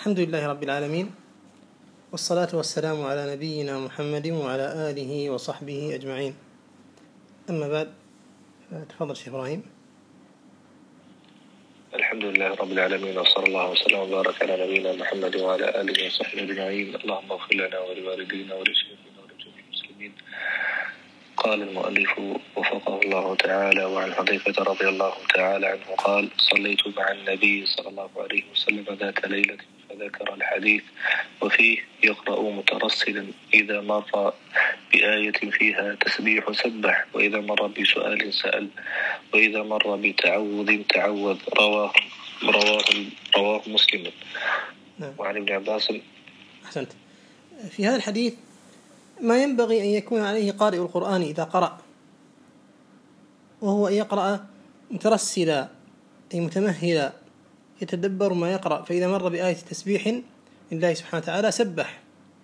الحمد لله رب العالمين، والصلاة والسلام على نبينا محمد وعلى آله وصحبه أجمعين. أما بعد، تفضل شيخ إبراهيم. الحمد لله رب العالمين، وصلى الله وسلم وبارك على نبينا محمد وعلى آله وصحبه أجمعين. اللهم اغفر لنا ولوالدينا ولشيخنا ولجميع المسلمين. قال المؤلف وفقه الله تعالى: وعن حذيفة رضي الله تعالى عنه قال: صليت مع النبي صلى الله عليه وسلم ذات ليلة فذكر الحديث وفيه يقرأ مترسلا إذا مر بآية فيها تسبيح سبح، وإذا مر بسؤال سأل، وإذا مر بتعوذ تعوذ. رواه مسلم. وعن ابن عباس. أحسنت. في هذا الحديث ما ينبغي أن يكون عليه قارئ القرآن إذا قرأ، وهو أن يقرأ مترسلا أي متمهلا يتدبر ما يقرأ، فإذا مر بآية تسبيح لله سبحانه وتعالى سبح،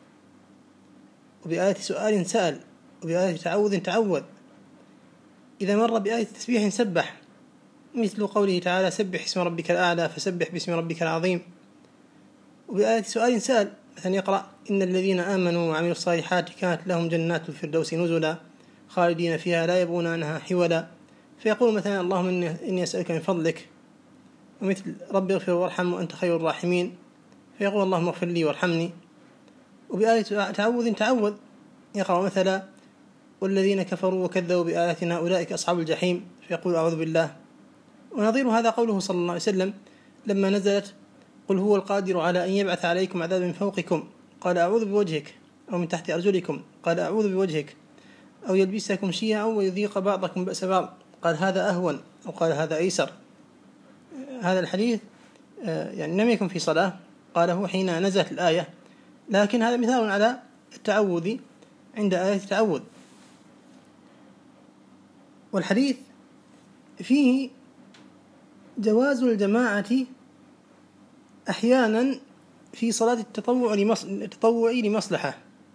وبآية سؤال سأل، وبآية تعوذ تعوذ. إذا مر بآية تسبيح سبح، مثل قوله تعالى: سبح اسم ربك الأعلى، فسبح باسم ربك العظيم. وبآية سؤال سأل، مثلا يقرأ: إن الذين آمنوا وعملوا الصالحات كانت لهم جنات الفردوس نزلا خالدين فيها لا يبغون عنها حولا. فيقول مثلا: اللهم إني أسألك من فضلك، ومثل رب اغفر وارحم وأنت خير الراحمين، فيقول: اللهم اغفر لي وارحمني. وبآية تعوذ تعوذ يقرأ مثلا: والذين كفروا وكذبوا بآياتنا أولئك أصحاب الجحيم، فيقول: أعوذ بالله. ونظير هذا قوله صلى الله عليه وسلم لما نزلت: قل هو القادر على أن يبعث عليكم عذابا من فوقكم، قال: أعوذ بوجهك، أو من تحت أرجلكم، قال: أعوذ بوجهك، أو يلبسكم شيعا ويذيق بعضكم بأس بعض، قال: هذا أهون، أو قال: هذا أيسر. هذا الحديث يعني لم يكن في صلاة، قاله حين نزلت الآية، لكن هذا مثال على التعوذ عند آية التعوذ. والحديث فيه جواز الجماعة أحيانا في صلاة التطوع لمصلحة.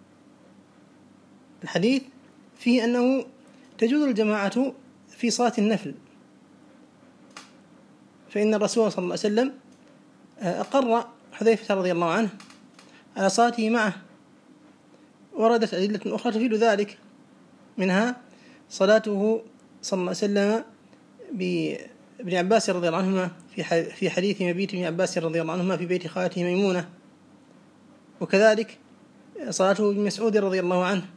الحديث فيه أنه تجوز الجماعة في صلاة النفل، فإن الرسول صلى الله عليه وسلم أقر حذيفة رضي الله عنه على صلاته معه. وردت أدلة أخرى تفيد ذلك، منها صلاته صلى الله عليه وسلم بابن عباس رضي الله عنهما في حديث مبيت ابن عباس رضي الله عنهما في بيت خالته ميمونة، وكذلك صلاته بن مسعود رضي الله عنه.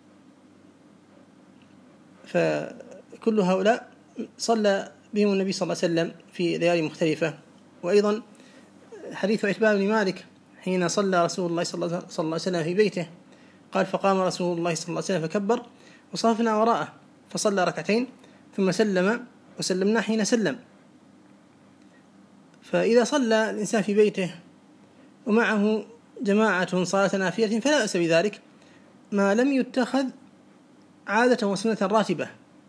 فكل هؤلاء صلى بهم النبي صلى الله عليه وسلم في ليالي مختلفة. وأيضا حديث عتبان بن مالك حين صلى رسول الله صلى الله عليه وسلم في بيته، قال: فقام رسول الله صلى الله عليه وسلم فكبر وصافنا وراءه فصلى ركعتين ثم سلم وسلمنا حين سلم. فإذا صلى الإنسان في بيته ومعه جماعة صلاة نافلة فلا بأس بذلك، ما لم يتخذ عادة وسنة راتبة.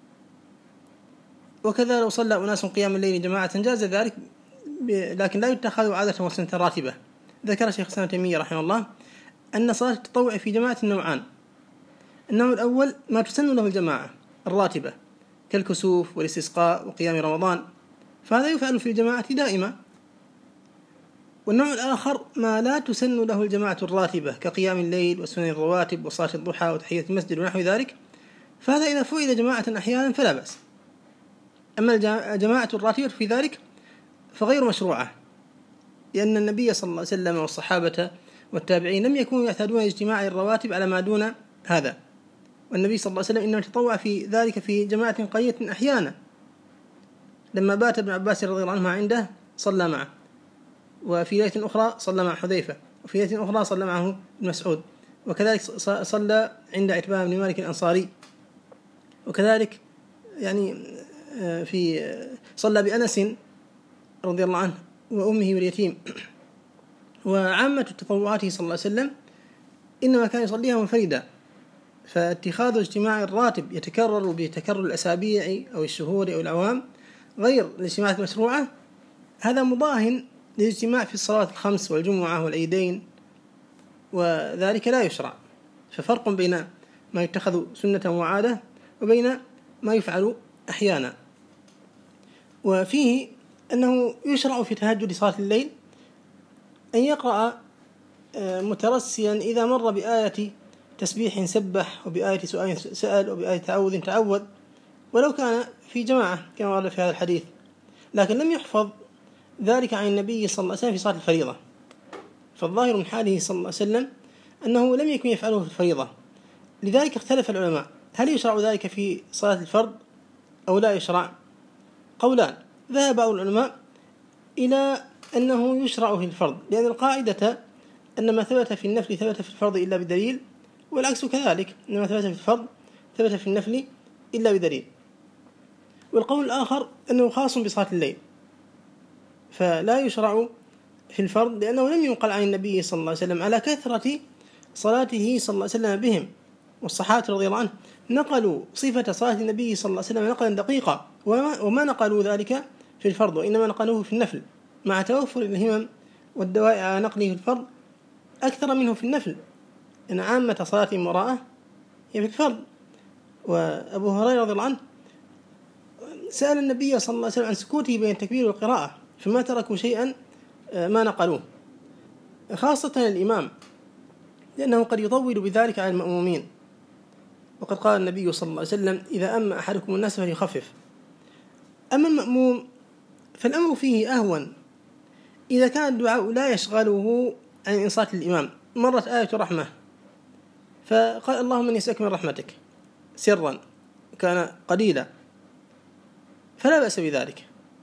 وكذا لو صلى أناس قيام الليل جماعة جاز ذلك، لكن لا يتخذ عادة وسنة راتبة. ذكر شيخ الإسلام ابن تيمية رحمه الله أن صلاة التطوع في جماعة نوعان: النوع الأول ما تسن له الجماعة الراتبة كالكسوف والاستسقاء وقيام رمضان، فهذا يفعل في الجماعة دائما. والنوع الآخر ما لا تسن له الجماعة الراتبة كقيام الليل وسنن الرواتب وصلاة الضحى وتحية المسجد ونحو ذلك، فهذا إذا فعل جماعة أحيانا فلا بأس. أما الجماعة الراتبة في ذلك فغير مشروعة، لأن النبي صلى الله عليه وسلم والصحابة والتابعين لم يكونوا يعتادون اجتماع الرواتب على ما دون هذا. والنبي صلى الله عليه وسلم إنما تطوع في ذلك في جماعة قليلة أحيانا. لما بات ابن عباس رضي الله عنه عنده صلى معه، وفي ليلة أخرى صلى مع حذيفة، وفي ليلة أخرى صلى معه ابن مسعود، وكذلك صلى عند عتبان بن مالك الأنصاري، وكذلك يعني صلى بأنس رضي الله عنه وأمه واليتيم. وعامة التطوعات صلى الله عليه وسلم إنما كان يصليها منفردا، فاتخاذ اجتماع الراتب يتكرر بتكرر الأسابيع أو الشهور أو الأعوام غير الاجتماعات المشروعة، هذا مضاهن للاجتماع في الصلاة الخمس والجمعة والعيدين، وذلك لا يشرع. ففرق بين ما يتخذ سنة وعادة وبين ما يفعل أحيانا. وفيه أنه يشرع في تهجد صلاة الليل أن يقرأ مترسيا إذا مر بآية تسبيح سبح، وبآية سؤال سأل، وبآية تعوذ تعوذ، ولو كان في جماعة كما ورد في هذا الحديث. لكن لم يحفظ ذلك عن النبي صلى الله عليه وسلم في صلاة الفريضة، فالظاهر من حاله صلى الله عليه وسلم أنه لم يكن يفعله في الفريضة. لذلك اختلف العلماء هل يشرع ذلك في صلاة الفرض أو لا يشرع؟ قولان. ذهب بعض العلماء إلى أنه يشرع في الفرض، لأن القاعدة أن ما ثبت في النفل ثبت في الفرض إلا بدليل، والعكس كذلك، أن ما ثبت في الفرض ثبت في النفل إلا بدليل. والقول الآخر أنه خاص بصلاة الليل، فلا يشرع في الفرض، لأنه لم ينقل عن النبي صلى الله عليه وسلم على كثرة صلاته صلى الله عليه وسلم بهم. والصحابة رضي الله عنهم نقلوا صفة صلاة النبي صلى الله عليه وسلم نقلا دقيقا، وما نقلوا ذلك في الفرض، وإنما نقلوه في النفل، مع توفر الهمم والدواء على نقله في الفرض أكثر منه في النفل، إن عامة صلاة وراءه هي في الفرض. وأبو هريرة رضي الله عنه سأل النبي صلى الله عليه وسلم عن سكوته بين التكبير والقراءة، فما تركوا شيئا ما نقلوه، خاصة الإمام، لأنه قد يطول بذلك على المأمومين. وقد قال النبي صلى الله عليه وسلم إذا أما أحدكم الناس فليخفف. أما المأموم فالأمر فيه أهون إذا كان الدعاء لا يشغله عن إنصات الإمام. مرت آية رحمة فقال اللهم إني أسألك من رحمتك سرا كان قليلا، فلا بأس بذلك،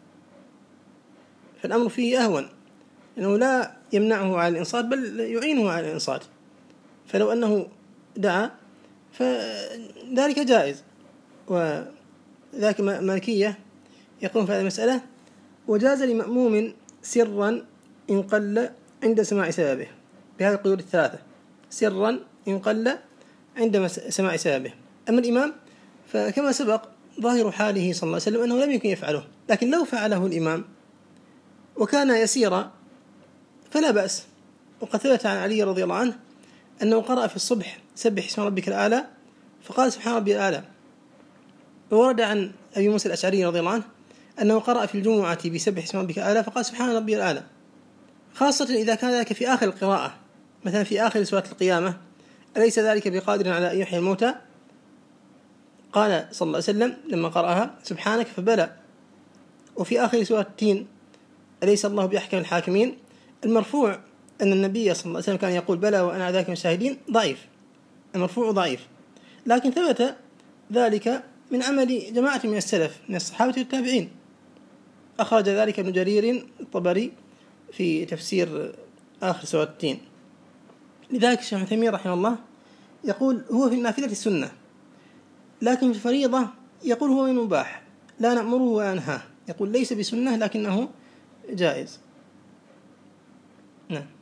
فالأمر فيه أهون، لأنه لا يمنعه على الإنصات بل يعينه على الإنصات. فلو أنه دعا فذلك جائز. وذاك مالكية يقولون في هذه المسألة وجاز لمأموم سرا إن قل عند سماع سببه، بهذه القيود الثلاثة: سرا إن قل عند سماع سببه. أما الإمام فكما سبق ظاهر حاله صلى الله عليه وسلم أنه لم يكن يفعله، لكن لو فعله الإمام وكان يسيرا فلا بأس. وقد ثبت عن علي رضي الله عنه أنه قرأ في الصبح سبح اسم ربك الأعلى فقال سبحان ربي الأعلى. وورد عن أبي موسى الأشعري رضي الله عنه أنه قرأ في الجمعة بسبح اسم ربك الأعلى فقال سبحان ربي الأعلى، خاصة إذا كان ذلك في آخر القراءة، مثلا في آخر سورة القيامة: أليس ذلك بقادر على أن يحيي الموتى؟ قال صلى الله عليه وسلم لما قرأها سبحانك فبلى. وفي آخر سورة التين: أليس الله بأحكم الحاكمين؟ المرفوع أن النبي صلى الله عليه وسلم كان يقول بلى وأنا على ذلك من الشاهدين ضعيف، المرفوع ضعيف، لكن ثبت ذلك من عمل جماعة من السلف من الصحابة والتابعين. أخرج ذلك ابن جرير الطبري في تفسير آخر سورة التين. لذلك الشيخ ابن تيمية رحمه الله يقول هو في النافلة السنة، لكن في الفريضة يقول هو من مباح لا نأمره ولا ننهاه، يقول ليس بسنة لكنه جائز. نعم.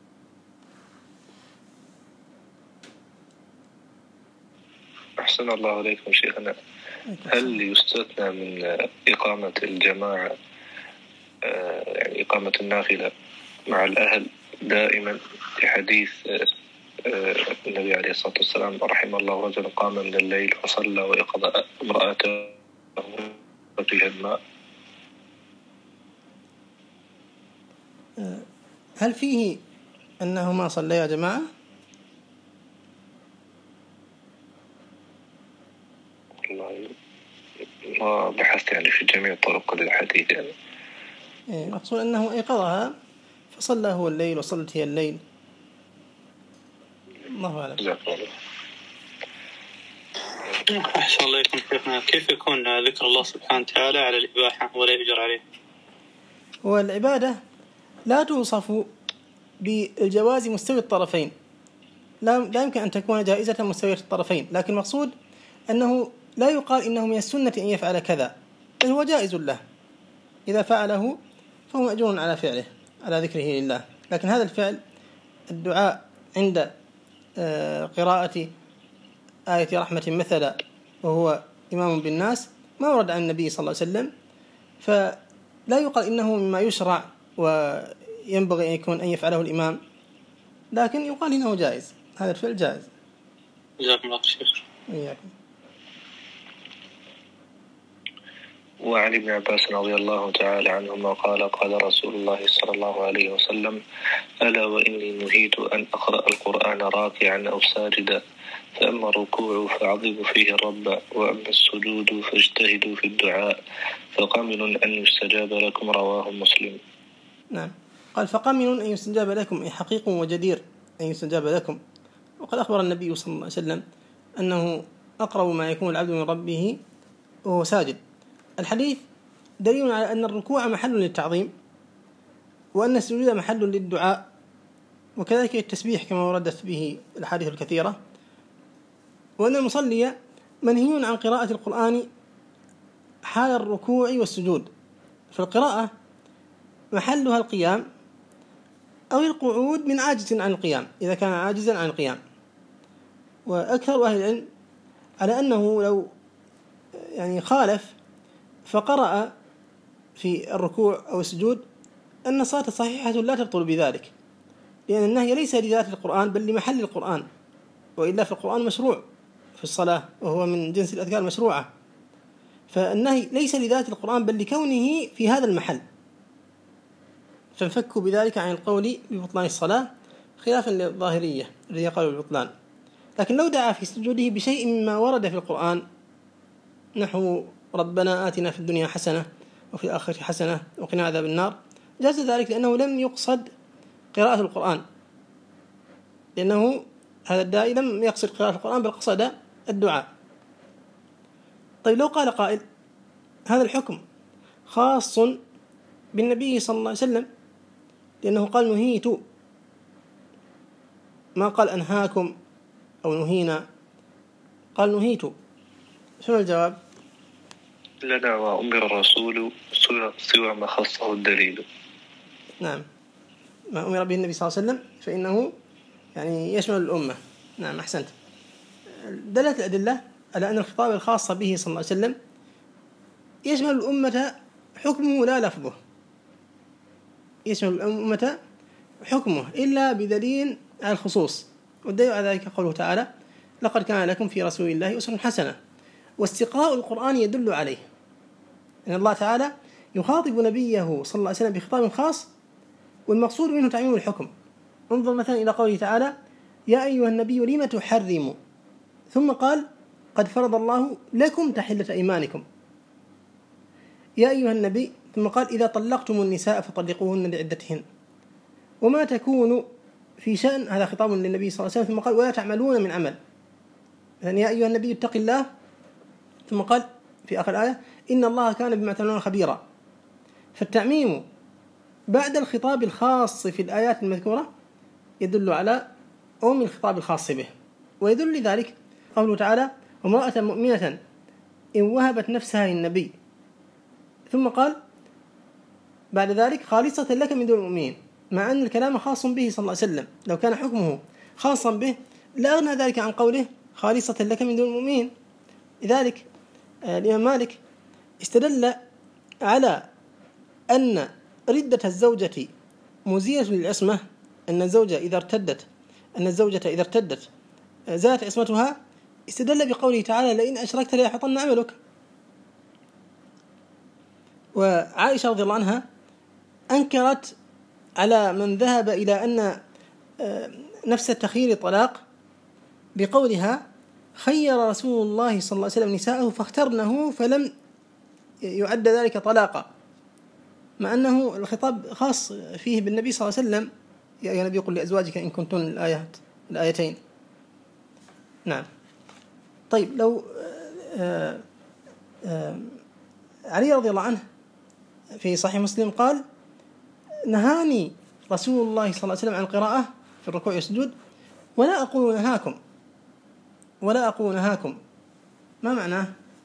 أحسن الله عليكم شيخنا. هل يستثنى من إقامة الجماعة يعني إقامة النافلة مع الأهل دائما، في حديث النبي عليه الصلاة والسلام رحم الله رجل قام من الليل فصلى ويقظ امرأته وجه الماء؟ هل فيه أنهما صليا جماعة؟ والله ما بحثت يعني في جميع طرق للحديث يعني. مقصود أنه أيقظها فصلى هو الليل وصلت هي الليل، الله أعلم. أحسن الله عليكم شيخنا. كيف يكون ذكر الله سبحانه وتعالى على الإباحة ولا يؤجر عليه؟ والعبادة لا توصف بالجواز مستوي الطرفين، لا يمكن أن تكون جائزة مستوية الطرفين، لكن المقصود أنه لا يقال إنه من السنة أن يفعل كذا، بل هو جائز له، إذا فعله فهو مأجور على فعله على ذكره لله. لكن هذا الفعل الدعاء عند قراءة آية رحمة مثلا وهو إمام بالناس ما ورد عن النبي صلى الله عليه وسلم، فلا يقال إنه مما يشرع وينبغي أن يكون أن يفعله الإمام، لكن يقال إنه جائز، هذا الفعل جائز. جزاكم الله خير. وإياكم. وعن ابن عباس رضي الله تعالى عنهما قال قال رسول الله صلى الله عليه وسلم ألا وإني نهيت أن أقرأ القرآن راكعا أو ساجدا فأما الركوع فعظموا فيه الرب وأما السجود فاجتهدوا في الدعاء فقامل أن يستجاب لكم رواه مسلم. نعم. قال فقامل أن يستجاب لكم، أي حقيق وجدير أن يستجاب لكم. وقد أخبر النبي صلى الله عليه وسلم أنه أقرب ما يكون العبد من ربه وهو ساجد. الحديث دليل على أن الركوع محل للتعظيم، وأن السجود محل للدعاء، وكذلك التسبيح كما وردت به الأحاديث الكثيرة، وأن المصلي منهي عن قراءة القرآن حال الركوع والسجود. فالقراءة محلها القيام أو القعود من عاجز عن القيام إذا كان عاجزا عن القيام. وأكثر أهل العلم على أنه لو خالف فقرأ في الركوع أو السجود أن الصلاة صحيحة لا تبطل بذلك، لأن النهي ليس لذات القرآن بل لمحل القرآن، وإلا في القرآن مشروع في الصلاة وهو من جنس الأذكار المشروعة، فالنهي ليس لذات القرآن بل لكونه في هذا المحل، فانفكوا بذلك عن القول ببطلان الصلاة خلافا للظاهرية الذين قالوا بالبطلان. لكن لو دعا في سجوده بشيء مما ورد في القرآن نحو ربنا آتنا في الدنيا حسنة وفي الآخرة حسنة وقنا عذاب النار جاز ذلك، لأنه لم يقصد قراءة القرآن، لأنه هذا الداعي لم يقصد قراءة القرآن بل قصد الدعاء. طيب لو قال قائل هذا الحكم خاص بالنبي صلى الله عليه وسلم لأنه قال نهيت، ما قال أنهاكم أو نهينا، قال نهيت، شنو الجواب؟ لنا وأمر الرسول سوى ما خصه الدليل. نعم، ما أمر به النبي صلى الله عليه وسلم فإنه يشمل الأمة. نعم أحسنت. دلت الأدلة على أن الخطاب الخاص به صلى الله عليه وسلم يشمل الأمة حكمه لا لفظه، يشمل الأمة حكمه إلا بدليل على الخصوص، والدليل على ذلك قوله تعالى لقد كان لكم في رسول الله أسوة حسنة. واستقراء القرآن يدل عليه أن الله تعالى يخاطب نبيه صلى الله عليه وسلم بخطاب خاص والمقصود منه تعميم الحكم. انظر مثلا إلى قوله تعالى يا أيها النبي لم تحرم، ثم قال قد فرض الله لكم تحلة أيمانكم. يا أيها النبي، ثم قال إذا طلقتم النساء فطلقوهن لعدتهن. وما تكون في شأن، هذا خطاب للنبي صلى الله عليه وسلم، ثم قال ولا تعملون من عمل. يعني يا أيها النبي اتق الله، ثم قال في آخر الآية إن الله كان بما تعملون خبيرا. فالتعميم بعد الخطاب الخاص في الآيات المذكورة يدل على عموم الخطاب الخاص به، ويدل لذلك قوله تعالى وامرأة مؤمنة إن وهبت نفسها للنبي، ثم قال بعد ذلك خالصة لك من دون المؤمنين، مع أن الكلام خاص به صلى الله عليه وسلم. لو كان حكمه خاصا به لا أغنى ذلك عن قوله خالصة لك من دون المؤمنين. لذلك الإمام مالك استدل على أن ردة الزوجة مزيلة للعصمة، أن الزوجة إذا ارتدت زالت عصمتها، استدل بقوله تعالى لئن أشركت ليحبطن عملك. وعائشة رضي الله عنها أنكرت على من ذهب إلى أن نفس التخيير طلاق بقولها خير رسول الله صلى الله عليه وسلم نساءه فاخترنه فلم يعد ذلك طلاقا، مع أنه الخطاب خاص فيه بالنبي صلى الله عليه وسلم يا أيها النبي قل لأزواجك إن كنتن الآيتين. نعم. طيب لو علي رضي الله عنه في صحيح مسلم قال نهاني رسول الله صلى الله عليه وسلم عن القراءة في الركوع والسجود ولا أقول نهاكم. ما معناه؟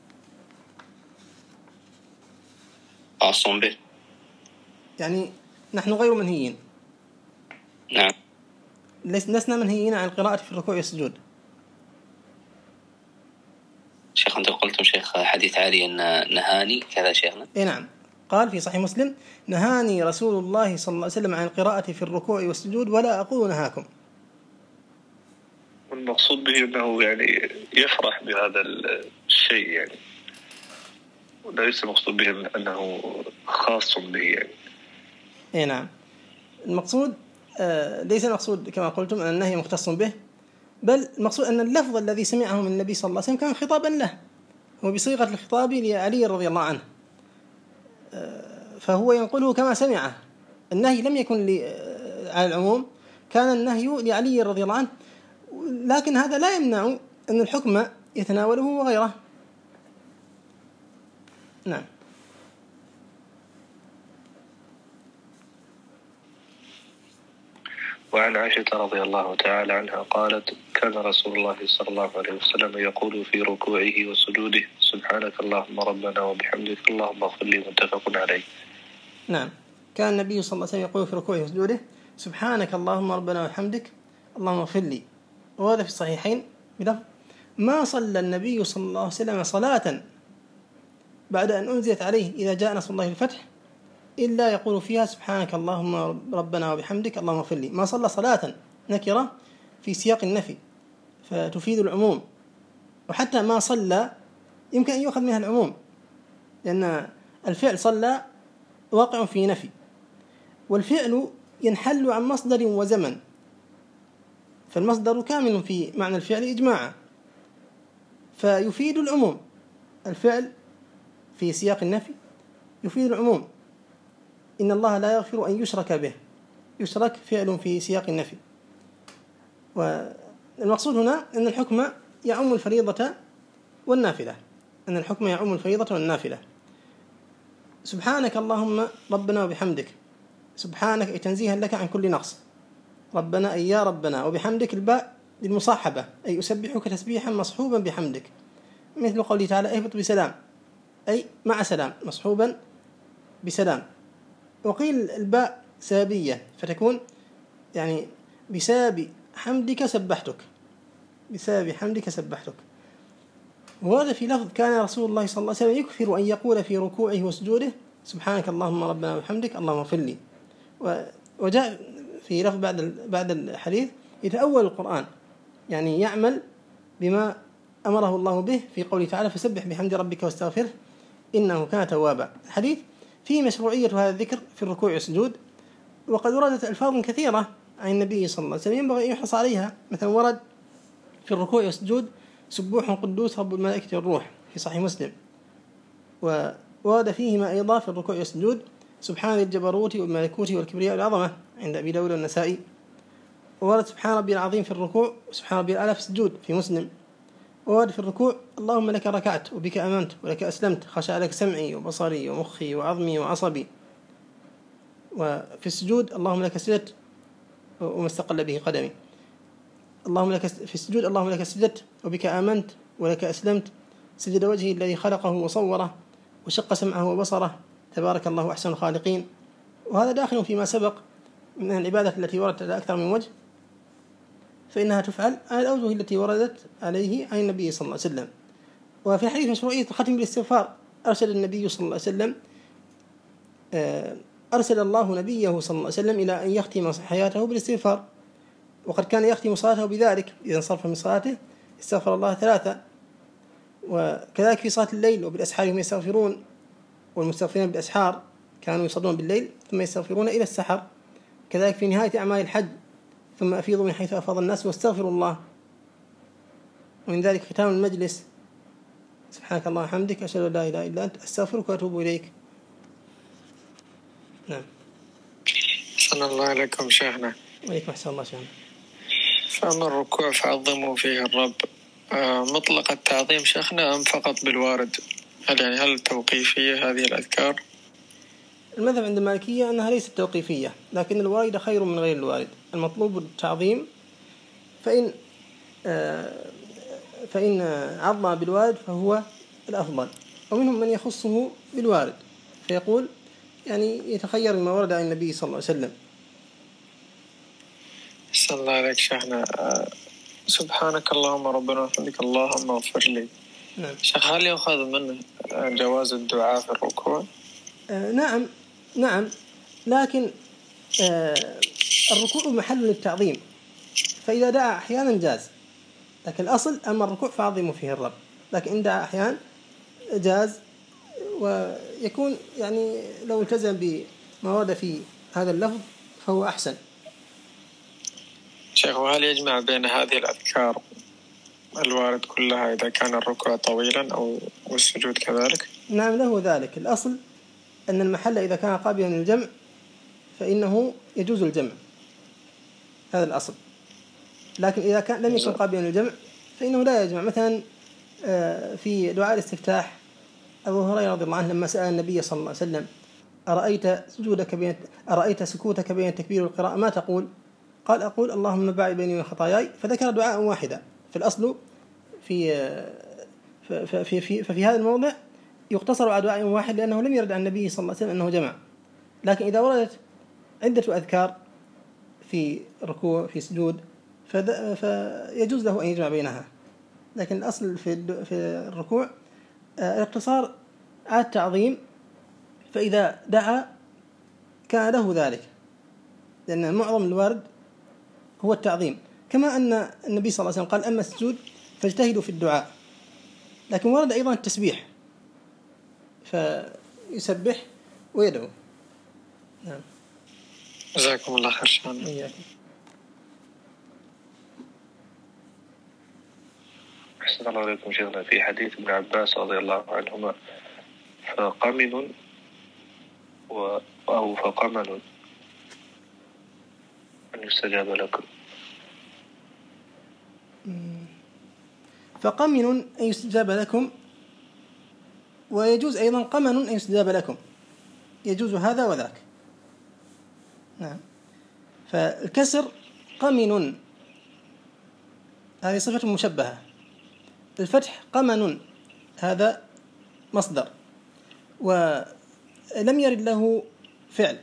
عاصم به، يعني نحن غير منهيين. نعم، لسنا منهيين عن القراءة في الركوع والسجود. شيخ أنت قلتم شيخ حديث علي أن نهاني كذا شيخنا. نعم، قال في صحيح مسلم نهاني رسول الله صلى الله عليه وسلم عن القراءة في الركوع والسجود ولا أقول نهاكم. والمقصود به أنه يفرح بهذا الشيء وليس المقصود به أنه خاص به يعني. إيه نعم، المقصود ليس المقصود كما قلتم أن النهي مختص به، بل المقصود أن اللفظ الذي سمعه من النبي صلى الله عليه وسلم كان خطابا له، هو بصيغة الخطاب لعلي رضي الله عنه، فهو ينقله كما سمعه. النهي لم يكن على العموم، كان النهي لعلي رضي الله عنه، لكن هذا لا يمنع أن الحكم يتناوله وغيره. نعم. وعن عائشة رضي الله تعالى عنها قالت: كان رسول الله صلى الله عليه وسلم يقول في ركوعه وسجوده: سبحانك اللهم ربنا وبحمدك اللهم اغفر لي. متفق عليه. نعم، كان النبي صلى الله عليه وسلم يقول في ركوعه وسجوده: سبحانك اللهم ربنا وبحمدك اللهم اغفر لي. وهذا في الصحيحين بلفظ: ما صلى النبي صلى الله عليه وسلم صلاة بعد أن أنزلت عليه إذا جاء نصر الله الفتح إلا يقول فيها: سبحانك اللهم ربنا وبحمدك اللهم اغفر لي. ما صلى صلاة نكرة في سياق النفي فتفيد العموم، وحتى ما صلى يمكن أن يؤخذ منها العموم، لأن الفعل صلى واقع في نفي، والفعل ينحل عن مصدر وزمن، فالمصدر كامل في معنى الفعل إجماعا، فيفيد العموم. الفعل في سياق النفي يفيد العموم. إن الله لا يغفر أن يشرك به، يشرك فعل في سياق النفي. والمقصود هنا أن الحكم يعم الفريضة والنافلة، أن الحكم يعم الفريضة والنافلة. سبحانك اللهم ربنا وبحمدك، سبحانك أي تنزيها لك عن كل نقص، ربنا أي يا ربنا، وبحمدك الباء للمصاحبة أي أسبحك تسبيحا مصحوبا بحمدك، مثل قوله تعالى: اهبط بسلام، أي مع سلام مصحوبا بسلام. وقيل الباء سابية فتكون يعني بساب حمدك سبحتك، بساب حمدك سبحتك. وهذا في لفظ: كان رسول الله صلى الله عليه وسلم يكثر أن يقول في ركوعه وسجوده: سبحانك اللهم ربنا وبحمدك اللهم اغفر لي. وجاء في لفظ بعد الحديث: يتأول القرآن، يعني يعمل بما أمره الله به في قوله تعالى: فسبح بحمد ربك واستغفره إنه كان توابا. الحديث فيه مشروعية هذا الذكر في الركوع والسجود، وقد وردت ألفاظ كثيرة عن النبي صلى الله عليه وسلم ينبغي أن يحرص عليها. مثلا ورد في الركوع والسجود: سبوح قدوس رب الملائكة والروح في صحيح مسلم. وورد فيهما أيضا في الركوع والسجود: سبحان ذي الجبروت والملكوت والكبرياء والعظمة عند أبي داود والنسائي. وورد سبحان ربي العظيم في الركوع، وسبحان ربي الأعلى في السجود في مسلم. وورد في الركوع: اللهم لك ركعت وبك آمنت ولك أسلمت، خشع لك سمعي وبصري ومخي وعظمي وعصبي. وفي السجود: اللهم لك سجدت وما استقل به قدمي. اللهم لك في السجود: اللهم لك سجدت وبك آمنت ولك أسلمت، سجد وجهي الذي خلقه وصوره وشق سمعه وبصره، تبارك الله أحسن الخالقين. وهذا داخل فيما سبق من العبادة التي وردت على أكثر من وجه، فإنها تفعل على الأوجه التي وردت عليه عن النبي صلى الله عليه وسلم. وفي الحديث مشروعية الختم بالاستغفار. أرسل النبي صلى الله عليه وسلم أرسل الله نبيه صلى الله عليه وسلم إلى أن يختم حياته بالاستغفار، وقد كان يختم صلاته بذلك: إذا انصرف من صلاته استغفر الله 3. وكذلك في صلاة الليل: وبالأسحار هم يستغفرون، والمستغفرين بالأسحار كانوا يصلون بالليل ثم يستغفرون إلى السحر. كذلك في نهاية أعمال الحج: ثم أفيضوا من حيث أفاض الناس واستغفروا الله. ومن ذلك ختام المجلس: سبحانك اللهم وبحمدك أشهد أن لا إله إلا أنت أستغفرك وأتوب إليك. نعم. أحسن الله عليكم شيخنا. وعليكم أحسن الله شيخنا. فأما الركوع فعظموا فيه الرب، مطلق التعظيم شيخنا أم فقط بالوارد؟ هل توقيفية هذه الأذكار؟ المذهب عند المالكية أنها ليست توقيفية، لكن الوارد خير من غير الوارد. المطلوب التعظيم، فإن عظم بالوارد فهو الأفضل. ومنهم من يخصه بالوارد فيقول يعني يتخير ما ورد عن النبي صلى الله عليه وسلم. صلى الله عليك شيخنا. سبحانك اللهم ربنا وبحمدك اللهم اغفر لي. نعم. شيخ، هل يؤخذ منه جواز الدعاء في الركوع؟ نعم، لكن الركوع محل للتعظيم، فإذا دعا أحيانا جاز، لكن الأصل أما الركوع فعظموا فيه الرب، لكن إن دعا أحيانا جاز ويكون يعني لو التزم بما ورد في هذا اللفظ فهو أحسن. شيخ، وهل يجمع بين هذه الأذكار الوارد كلها إذا كان الركوع طويلا أو السجود كذلك؟ نعم له ذلك. الأصل أن المحل إذا كان قابلا للجمع فإنه يجوز الجمع، هذا الأصل. لكن إذا كان لم يكن قابلا للجمع فإنه لا يجمع. مثلا في دعاء الاستفتاح أبو هريرة رضي الله عنه لما سأل النبي صلى الله عليه وسلم أرأيت سكوتك بين التكبير والقراءة ما تقول؟ قال أقول اللهم باعد بيني وبين خطاياي، فذكر دعاء واحدا. في الأصل ففي هذا الموضع يقتصر على دعاء واحد لأنه لم يرد عن النبي صلى الله عليه وسلم أنه جمع. لكن إذا وردت عدة أذكار في ركوع في سجود فيجوز له أن يجمع بينها. لكن الأصل في الركوع الاقتصار على التعظيم، فإذا دعا كان له ذلك، لأن معظم الوارد هو التعظيم. كما أن النبي صلى الله عليه وسلم قال أما السجود فاجتهدوا في الدعاء، لكن ورد أيضا التسبيح فيسبح ويدعو. نعم. جزاكم الله خير. شان. أحسن الله عليكم شيخنا. في حديث ابن عباس رضي الله عنهما فقمن أو فقمن أن يستجاب لكم. فقمن أن يستجاب لكم، ويجوز أيضا قمن أن يستجاب لكم، يجوز هذا وذاك. نعم. فالكسر قمن هذه صفة مشبهة، الفتح قمن هذا مصدر، ولم يرد له فعل،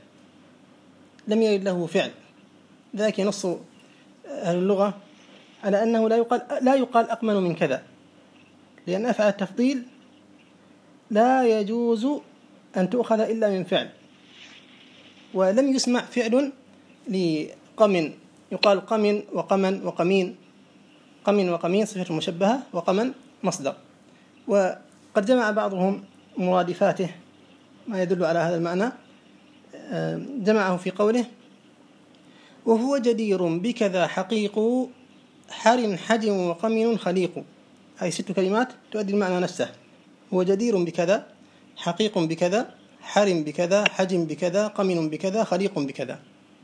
ذاك ينص أهل اللغة على أنه لا يقال أقمن من كذا، لأن أفعال التفضيل لا يجوز أن تؤخذ إلا من فعل، ولم يسمع فعل لقمن، يقال قمن وقمن وقمين، قمن وقمين صفة مشبهة وقمن مصدر. وقد جمع بعضهم مرادفاته ما يدل على هذا المعنى، جمعه في قوله وهو جدير بكذا حقيق حر حجم وقمن خليق. هذه 6 كلمات تؤدي المعنى نفسه. هو جدير بكذا، حقيق بكذا، حر بكذا، حجم بكذا، قمن بكذا، خليق بكذا.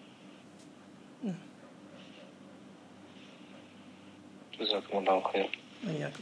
جزاكم الله خير. إياكم.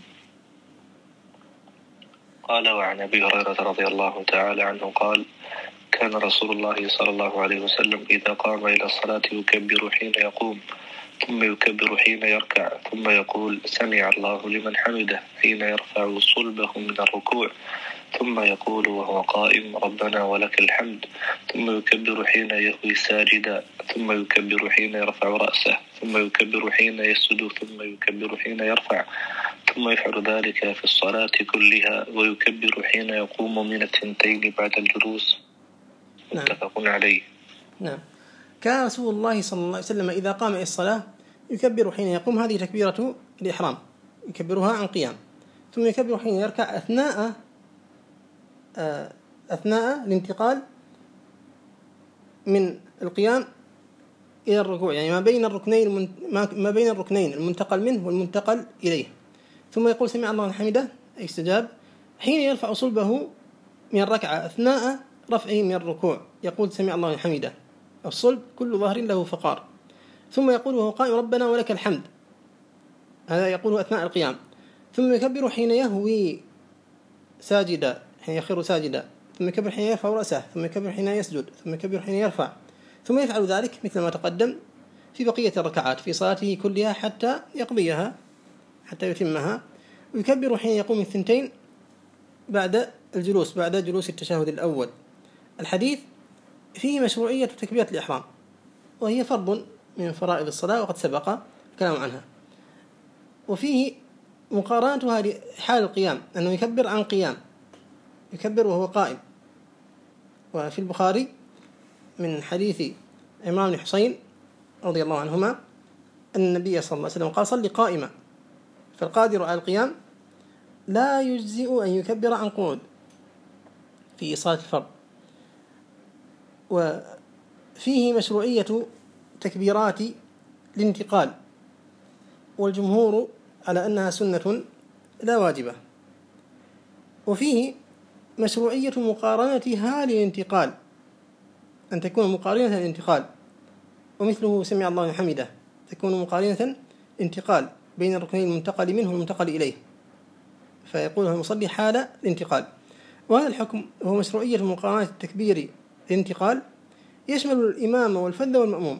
قال وعن أبي هريرة رضي الله تعالى عنه قال كان رسول الله صلى الله عليه وسلم إذا قام إلى الصلاة يكبر حين يقوم، ثم يكبر حين يركع، ثم يقول سمع الله لمن حمده حين يرفع صلبه من الركوع، ثم يقول وهو قائم ربنا ولك الحمد، ثم يكبر حين يهوي ساجدا، ثم يكبر حين يرفع رأسه، ثم يكبر حين يسجد، ثم يكبر حين يرفع، ثم يفعل ذلك في الصلاة كلها، ويكبر حين يقوم من الثنتين بعد الجلوس. متفق عليه. نعم. كان رسول الله صلى الله عليه وسلم إذا قام إلى الصلاة يكبر حين يقوم، هذه تكبيرة الإحرام يكبرها عن قيام، ثم يكبر حين يركع أثناء الانتقال من القيام إلى الركوع، يعني ما بين الركنين المنتقل منه والمنتقل إليه. ثم يقول سمع الله لمن حمده أي استجاب حين يرفع صلبه من الركعة أثناء رفعه من الركوع، يقول سمع الله لمن حمده، الصلب كل ظهر له فقار. ثم يقول وهو قائم ربنا ولك الحمد، هذا يقوله أثناء القيام. ثم يكبر حين يهوي ساجدا، حين يخر ساجدا، ثم يكبر حين يرفع رأسه، ثم يكبر حين يسجد، ثم يكبر حين يرفع، ثم يفعل ذلك مثل ما تقدم في بقية الركعات في صلاته كلها حتى يقضيها، حتى يتمها. ويكبر حين يقوم الثنتين بعد جلوس التشهد الأول. الحديث فيه مشروعية تكبيرة الإحرام، وهي فرض من فرائض الصلاة وقد سبق الكلام عنها. وفيه مقارنتها لحال القيام، أنه يكبر عن قيام، يكبر وهو قائم. وفي البخاري من حديث عمران بن حسين رضي الله عنهما أن النبي صلى الله عليه وسلم قال صل قائما، فالقادر على القيام لا يجزئ أن يكبر عن قعود، في صلاة الفرض. وفيه مشروعية تكبيرات الانتقال، والجمهور على أنها سنة لا واجبة. وفيه مشروعية مقارنتها للانتقال، أن تكون مقارنة للانتقال، ومثله سمع الله حمده تكون مقارنة انتقال بين الركنين المنتقل منه والمنتقل إليه، فيقوله المصلي حال الانتقال. وهذا الحكم هو مشروعية مقارنة التكبير الانتقال، يشمل الإمام والفذ والمأموم.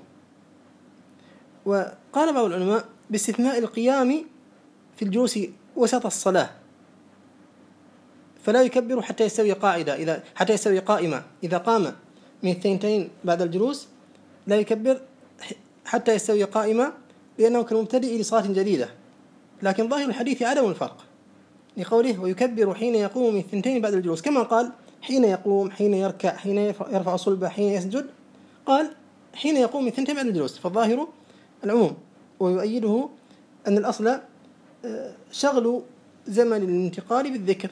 وقال بعض العلماء باستثناء القيام في الجلوس وسط الصلاة، فلا يكبر حتى يستوي قائما. إذا قام من الثنتين بعد الجلوس لا يكبر حتى يستوي قائما، لأنه كالمبتدئ لصلاة جديدة. لكن ظاهر الحديث عدم الفرق، لقوله ويكبر حين يقوم من الثنتين بعد الجلوس، كما قال حين يقوم، حين يركع، حين يرفع صلبه، حين يسجد، قال حين يقوم من الثنتين بعد الجلوس، فالظاهر العموم. ويؤيده أن الأصل شغل زمن الانتقال بالذكر.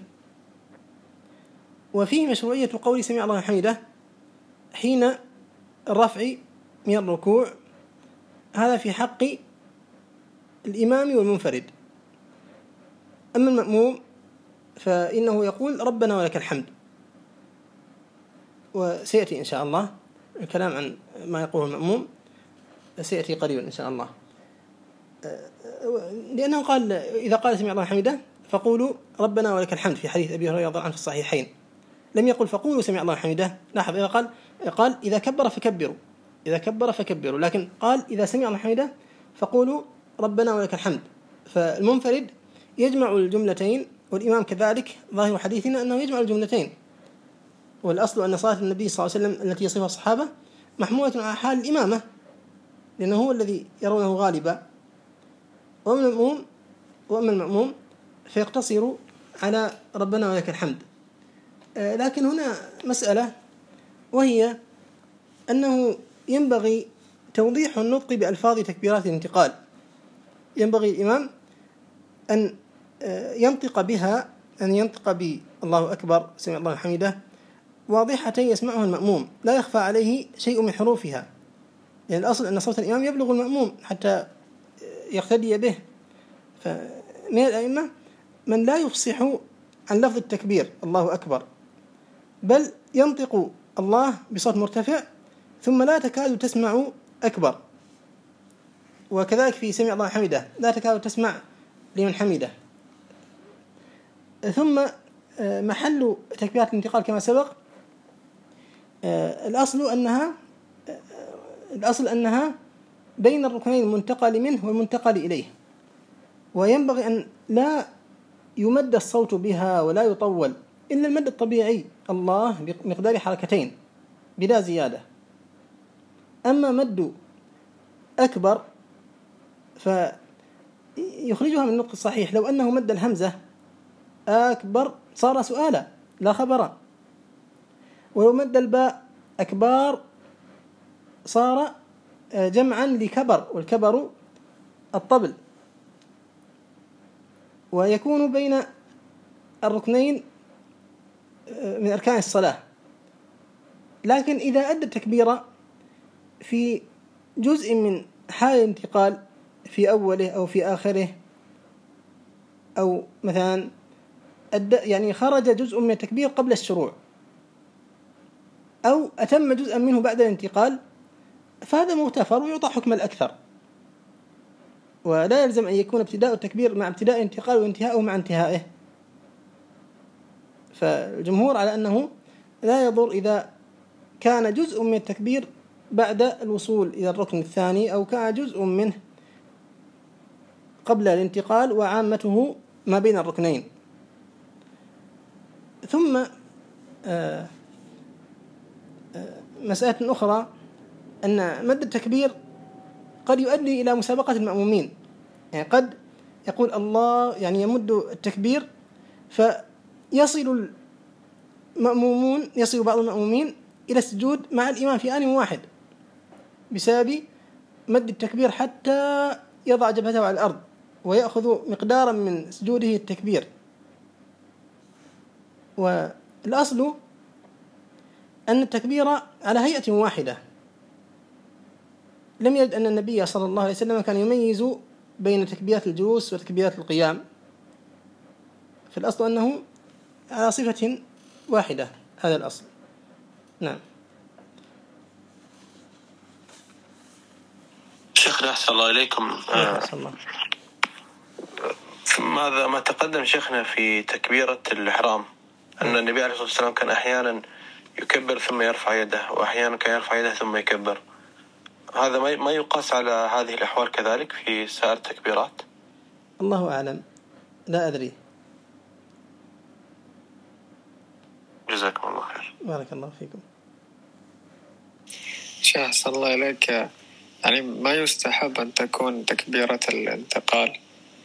وفيه مشروعية قول سمع الله حمده حين الرفع من الركوع، هذا في حق الإمام والمنفرد. أما المأموم فإنه يقول ربنا ولك الحمد، وسيأتي إن شاء الله الكلام عن ما يقوله المأموم، سيأتي قريبا إن شاء الله، لأنه قال إذا قال سمع الله حمده فقولوا ربنا ولك الحمد في حديث أبي هريرة عنه في الصحيحين. لم يقل فقولوا سمع الله حمده، لاحظ، إذا قال إذا كبر فكبروا، لكن قال إذا سمع الله حمده فقولوا ربنا ولك الحمد. فالمنفرد يجمع الجملتين، والإمام كذلك ظاهر حديثنا أنه يجمع الجملتين. والأصل أن صلاة النبي صلى الله عليه وسلم التي يصفها الصحابة محمولة على حال الإمامة، لأنه هو الذي يرونه غالبا. وأما المأموم فيقتصر على ربنا ولك الحمد. لكن هنا مسألة، وهي أنه ينبغي توضيح النطق بألفاظ تكبيرات الانتقال. ينبغي الإمام أن ينطق بها، أن ينطق بالله أكبر سمع الله حمده واضحة يسمعها المأموم، لا يخفى عليه شيء من حروفها، يعني الأصل أن صوت الإمام يبلغ المأموم حتى يقتدي به. فمن الأئمة من لا يفصح عن لفظ التكبير الله أكبر، بل ينطق الله بصوت مرتفع ثم لا تكاد تسمع أكبر. وكذلك في سمع الله حمده لا تكاد تسمع لمن حمده. ثم محل تكبيرات الانتقال كما سبق، الأصل أنها بين الركنين المنتقل منه والمنتقل إليه، وينبغي أن لا يمد الصوت بها ولا يطول إلا المد الطبيعي الله بمقدار حركتين بلا زيادة. أما مد أكبر فيخرجها من النطق الصحيح. لو أنه مد الهمزة أكبر صار سؤالا لا خبرا، ولو مد الباء أكبار صار جمعا لكبر، والكبر الطبل. ويكون بين الركنين من أركان الصلاة. لكن إذا أدى التكبير في جزء من حال الانتقال في أوله أو في آخره، أو مثلا يعني خرج جزء من التكبير قبل الشروع، أو أتم جزءا منه بعد الانتقال، فهذا مغتفر ويعطى حكم الأكثر. ولا يلزم أن يكون ابتداء التكبير مع ابتداء الانتقال وانتهاءه مع انتهائه. فالجمهور على أنه لا يضر إذا كان جزء من التكبير بعد الوصول إلى الركن الثاني، أو كان جزء منه قبل الانتقال وعامته ما بين الركنين. ثم مسألة أخرى أن مد التكبير قد يؤدي إلى مسابقة المأمومين، يعني قد يقول الله، يعني يمد التكبير فيصل بعض المأمومين إلى السجود مع الإمام في آن واحد بسبب مد التكبير حتى يضع جبهته على الأرض ويأخذ مقدارا من سجوده التكبير. والأصل أن التكبير على هيئة واحدة، لم يرد أن النبي صلى الله عليه وسلم كان يميز بين تكبيرات الجلوس وتكبيرات القيام، فالأصل أنه على صفة واحدة، هذا الأصل. نعم. شيخنا أحسن الله إليكم. ماذا ما تقدم شيخنا في تكبيرة الإحرام أن النبي عليه الصلاة والسلام كان أحيانا يكبر ثم يرفع يده، وأحيانا كان يرفع يده ثم يكبر، هذا ما يقاس على هذه الأحوال كذلك في سائر التكبيرات؟ الله أعلم، لا أدري. جزاكم الله خير. بارك الله فيكم. شيخ أحسن الله إليك، يعني ما يستحب أن تكون تكبيرة الانتقال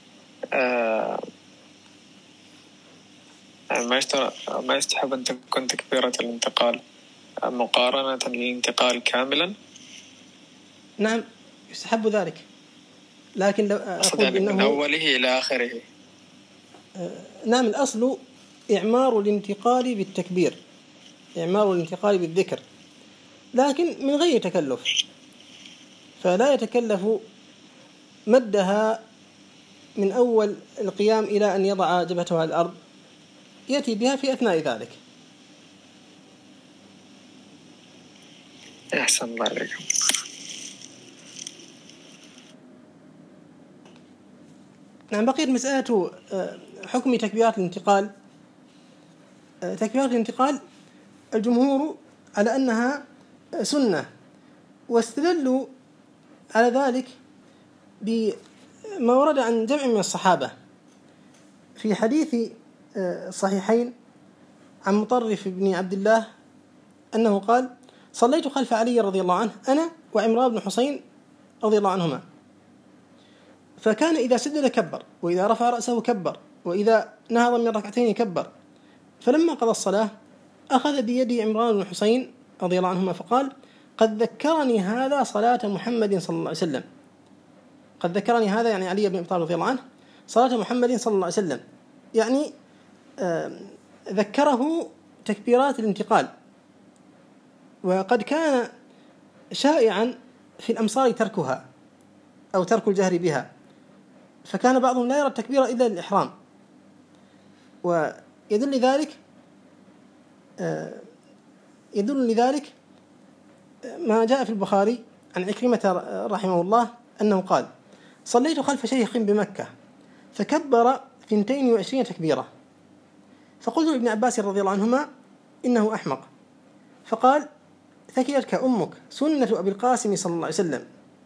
ما يستحب أن تكون تكبيرة الانتقال مقارنة للانتقال كاملا؟ نعم يستحب ذلك، لكن لو أقول يعني من أوله إلى آخره. نعم الأصل إعمار الانتقال بالتكبير، إعمار الانتقال بالذكر، لكن من غير تكلف، فلا يتكلف مدها من أول القيام إلى أن يضع جبهته على الأرض، يأتي بها في أثناء ذلك. أحسن الله عليكم. نعم بقيت مسألة حكم تكبيرات الانتقال. تكبيرات الانتقال الجمهور على أنها سنة، واستدلوا على ذلك بما ورد عن جمع من الصحابة في حديث الصحيحين عن مطرف بن عبد الله أنه قال: صليت خلف علي رضي الله عنه أنا وعمران بن حسين رضي الله عنهما، فكان إذا سجد كبر، وإذا رفع رأسه كبر، وإذا نهض من ركعتين كبر، فلما قضى الصلاة أخذ بيدي عمران بن حسين رضي الله عنهما فقال: قد ذكرني هذا صلاة محمد صلى الله عليه وسلم. قد ذكرني هذا يعني علي بن أبي طالب رضي الله عنه صلاة محمد صلى الله عليه وسلم، يعني ذكره تكبيرات الانتقال. وقد كان شائعا في الأمصار تركها أو ترك الجهر بها، فكان بعضهم لا يرى التكبير إلا للإحرام. ويدل لذلك ما جاء في البخاري عن عكرمة رحمه الله أنه قال: صليت خلف شيخ بمكة فكبر 22 تكبيرة، فقلت لابن عباس رضي الله عنهما: إنه أحمق. فقال: ثكلتك أمك، سنة أبي القاسم صلى الله عليه وسلم.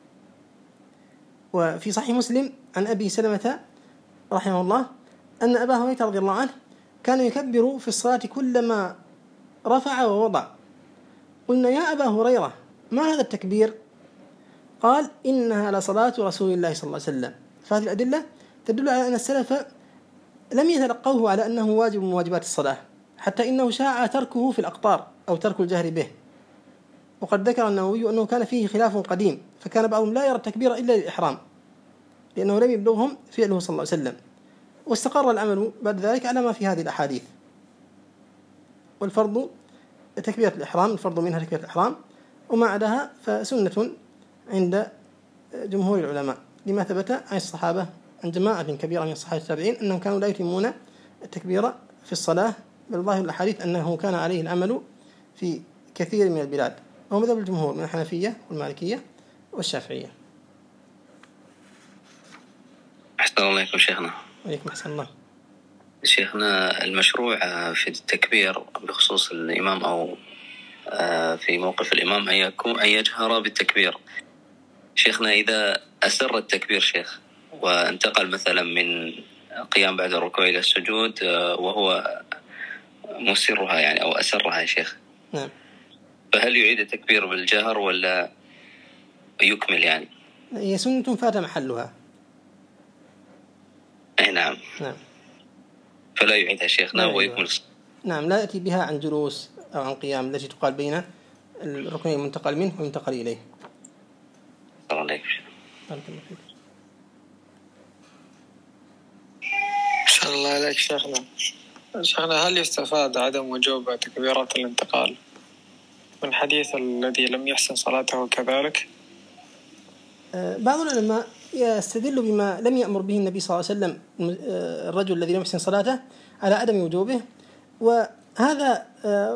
وفي صحيح مسلم عن أبي سلمة رحمه الله أن أبا هريرة رضي الله عنه كان يكبر في الصلاة كلما رفع ووضع. قلنا: يا أبا هريرة ما هذا التكبير؟ قال: إنها لصلاة رسول الله صلى الله عليه وسلم. فهذه الأدلة تدل على أن السلف لم يتلقوه على أنه واجب من واجبات الصلاة، حتى إنه شاع تركه في الأقطار أو ترك الجهر به. وقد ذكر النووي أنه كان فيه خلاف قديم، فكان بعضهم لا يرى التكبير إلا للإحرام لأنه لم يبلغهم فعله صلى الله عليه وسلم، واستقر العمل بعد ذلك على ما في هذه الأحاديث. والفرض تكبيرة الإحرام، الفرض منها تكبيرة الإحرام، وما عداها فسنة عند جمهور العلماء، لما ثبت عن الصحابة عن جماعة كبيرة من الصحابة التابعين أنهم كانوا لا يتمون التكبير في الصلاة، بل ظاهر الحديث أنه كان عليه العمل في كثير من البلاد، وهو مذهب الجمهور من الحنفية والمالكية والشافعية. أحسن الله إليكم شيخنا. وإليكم أحسن الله. شيخنا المشروع في التكبير بخصوص الإمام أو في موقف الإمام أن يجهر بالتكبير. شيخنا إذا أسر التكبير شيخ وانتقل مثلا من قيام بعد الركوع إلى السجود وهو مسرها يعني أو أسرها يا شيخ، نعم، فهل يعيد التكبير بالجهر ولا يكمل يعني؟ هي سنة فات محلها. أي نعم. نعم. فلا يعيدها شيخنا ويكمل. نعم، لا يأتي بها عن جلوس أو عن قيام التي تقال بين الركن المنتقل منه وينتقل إليه. الله عليك. بارك الله فيك. أحسن الله عليك شيخنا. هل يستفاد عدم وجوب تكبيرات الانتقال من حديث الذي لم يحسن صلاته كذلك؟ بعض العلماء يستدل بما لم يأمر به النبي صلى الله عليه وسلم الرجل الذي لم يحسن صلاته على عدم وجوبه، وهذا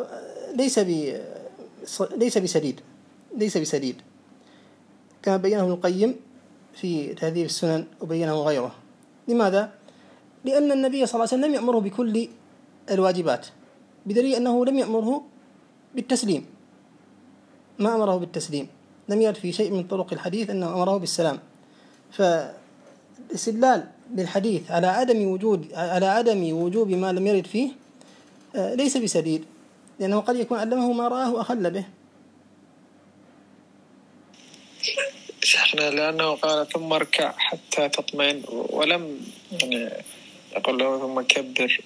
ليس بسديد كما بينه ابن القيم في تهذيب السنن وبينه غيره. لماذا؟ لأن النبي صلى الله عليه وسلم لم يأمره بكل الواجبات، بدليل أنه لم يأمره بالتسليم، ما أمره بالتسليم، لم يرد في شيء من طرق الحديث أنه أمره بالسلام. فالاستدلال بالحديث على عدم وجوب ما لم يرد فيه ليس بسديد، لأنه قد يكون علمه ما رآه وأخل به. شيخنا لأنه قال ثم اركع حتى تطمئن، ولم يعني يقول له ثم كبر،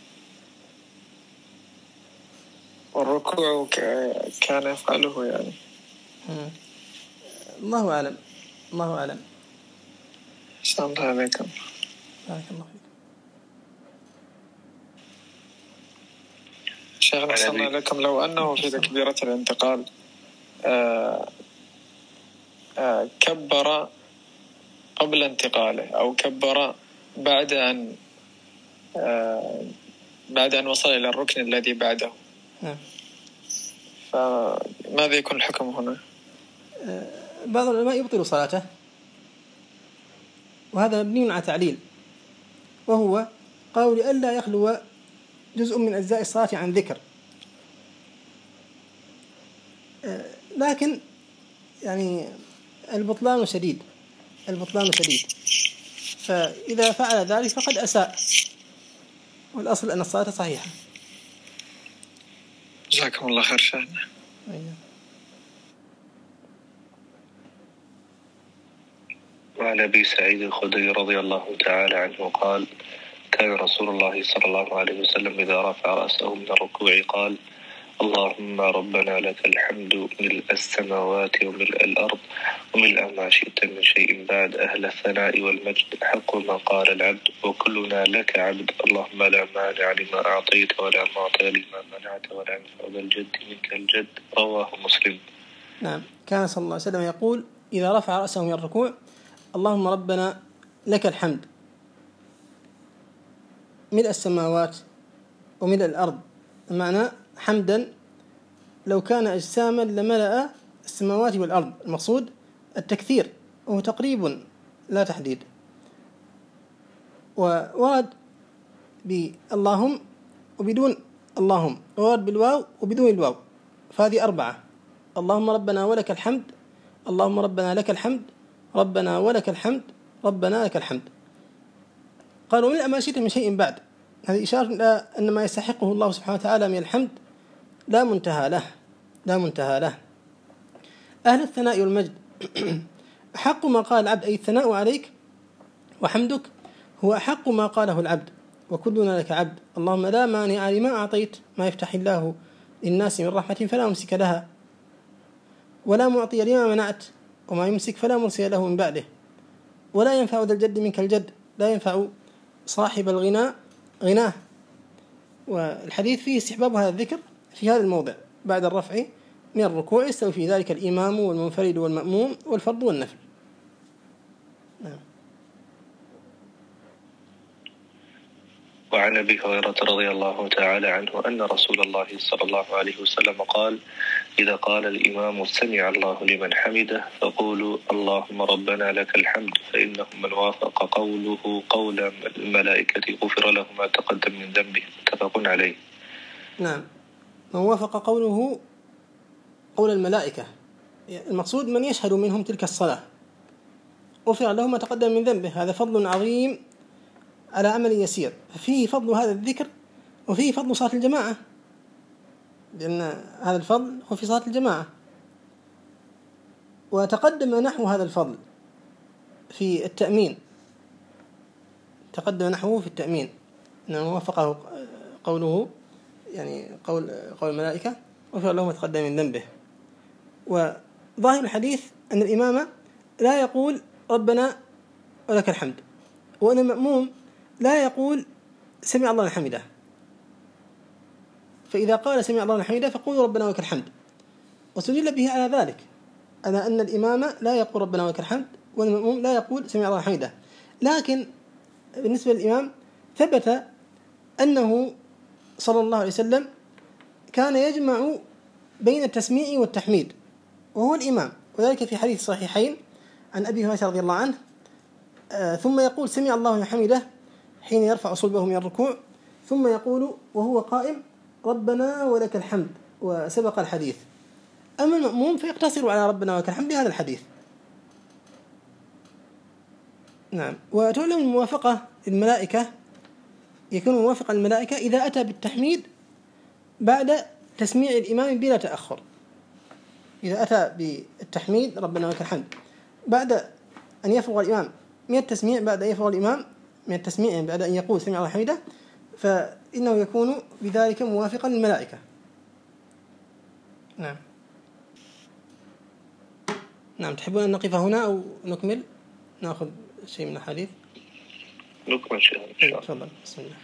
والركوع كان يفعله يعني. الله أعلم. أحسن الله عليكم. بارك الله فيك. شيخنا أحسن الله عليكم، لو أنه في تكبيرة الانتقال كبر قبل انتقاله أو كبر بعد أن وصل إلى الركن الذي بعده، فماذا يكون الحكم هنا؟ بعض العلماء يبطل صلاته، وهذا مبني على تعليل، وهو قالوا لئلا يخلو جزء من أجزاء الصلاة عن ذكر. لكن يعني البطلان شديد، فإذا فعل ذلك فقد أساء، والأصل أن الصلاة صحيحة. جزاكم الله خير شيخنا. وعن أبي سعيد الخدري رضي الله تعالى عنه قال: كان رسول الله صلى الله عليه وسلم إذا رفع رأسه من الركوع قال: اللهم ربنا لك الحمد ملء السماوات وملء الأرض وملء ما شئت من شيء بعد، أهل الثناء والمجد، حق ما قال العبد، وكلنا لك عبد، اللهم لا مانع لما أعطيت ولا معطي لما منعت ولا ينفع ذا الجد منك الجد. رواه مسلم. نعم، كان صلى الله عليه وسلم يقول إذا رفع رأسه من الركوع: اللهم ربنا لك الحمد ملء السماوات وملء الأرض. معنى حمدا لو كان أجساما لملأ السماوات والأرض، المقصود التكثير، وهو تقريب لا تحديد. وورد باللهم وبدون اللهم، وورد بالواو وبدون الواو، فهذه 4: اللهم ربنا ولك الحمد، اللهم ربنا لك الحمد، ربنا ولك الحمد، ربنا لك الحمد. قالوا ملء ما شئت من شيء بعد، هذه إشارة إلى أن ما يستحقه الله سبحانه وتعالى من الحمد لا منتهى له. أهل الثناء والمجد أحق ما قال العبد، أي الثناء عليك وحمدك هو أحق ما قاله العبد، وكلنا لك عبد، اللهم لا مانع لما أعطيت، ما يفتح الله للناس من رحمة فلا ممسك لها، ولا معطي لما منعت، وما يمسك فلا مرسل له من بعده، ولا ينفع ذا الجد منك الجد، لا ينفع صاحب الغنى غناه. والحديث فيه استحباب هذا الذكر في هذا الموضع بعد الرفع من الركوع، يستوي في ذلك الإمام والمنفرد والمأموم والفرض والنفل. وعن أبي هريرة رضي الله تعالى عنه أن رسول الله صلى الله عليه وسلم قال: إذا قال الإمام سمع الله لمن حمده فقولوا اللهم ربنا لك الحمد، فإنه من وافق قوله قول الملائكة غفر له ما تقدم من ذنبه. متفق عليه. نعم، من وافق قوله قول الملائكة، المقصود من يشهد منهم تلك الصلاة غفر له ما تقدم من ذنبه. هذا فضل عظيم على عمل يسير، ففيه فضل هذا الذكر وفيه فضل صلاة الجماعة، لأن هذا الفضل هو في صلاة الجماعة. وتقدم نحو هذا الفضل في التأمين، أنه وفقه قوله، يعني قول الملائكة غفر له ما تقدم من ذنبه. وظاهر الحديث أن الإمام لا يقول ربنا ولك الحمد، وأن المأموم لا يقول سمع الله حمده. فإذا قال سمع الله حمده فقولوا ربنا ولك الحمد، واستدل به على ذلك، على أن الإمام لا يقول ربنا ولك الحمد، والمأموم لا يقول سمع الله حمده. لكن بالنسبة للإمام ثبت أنه صلى الله عليه وسلم كان يجمع بين التسميع والتحميد وهو الإمام، وذلك في حديث صحيحين عن أبي هريرة رضي الله عنه، ثم يقول سمع الله لمن حمده حين يرفع صلبه من الركوع، ثم يقول وهو قائم ربنا ولك الحمد، وسبق الحديث. أما المأموم فيقتصر على ربنا ولك الحمد بهذا الحديث. نعم. وتعلم الموافقة الملائكة، يكون موافقا الملائكة إذا أتى بالتحميد بعد تسميع الإمام بلا تأخر. إذا أتى بالتحميد ربنا ولك الحمد بعد أن يفرغ الإمام من التسميع، بعد أن يفرغ الإمام من التسميع بعد أن يقول سمع الله حمده، فإنه يكون بذلك موافقا للملائكة. نعم. نعم. تحبون أن نقف هنا أو نكمل؟ نأخذ شيء من الحديث. نكمل شيء إن شاء الله. تفضل. بسم الله.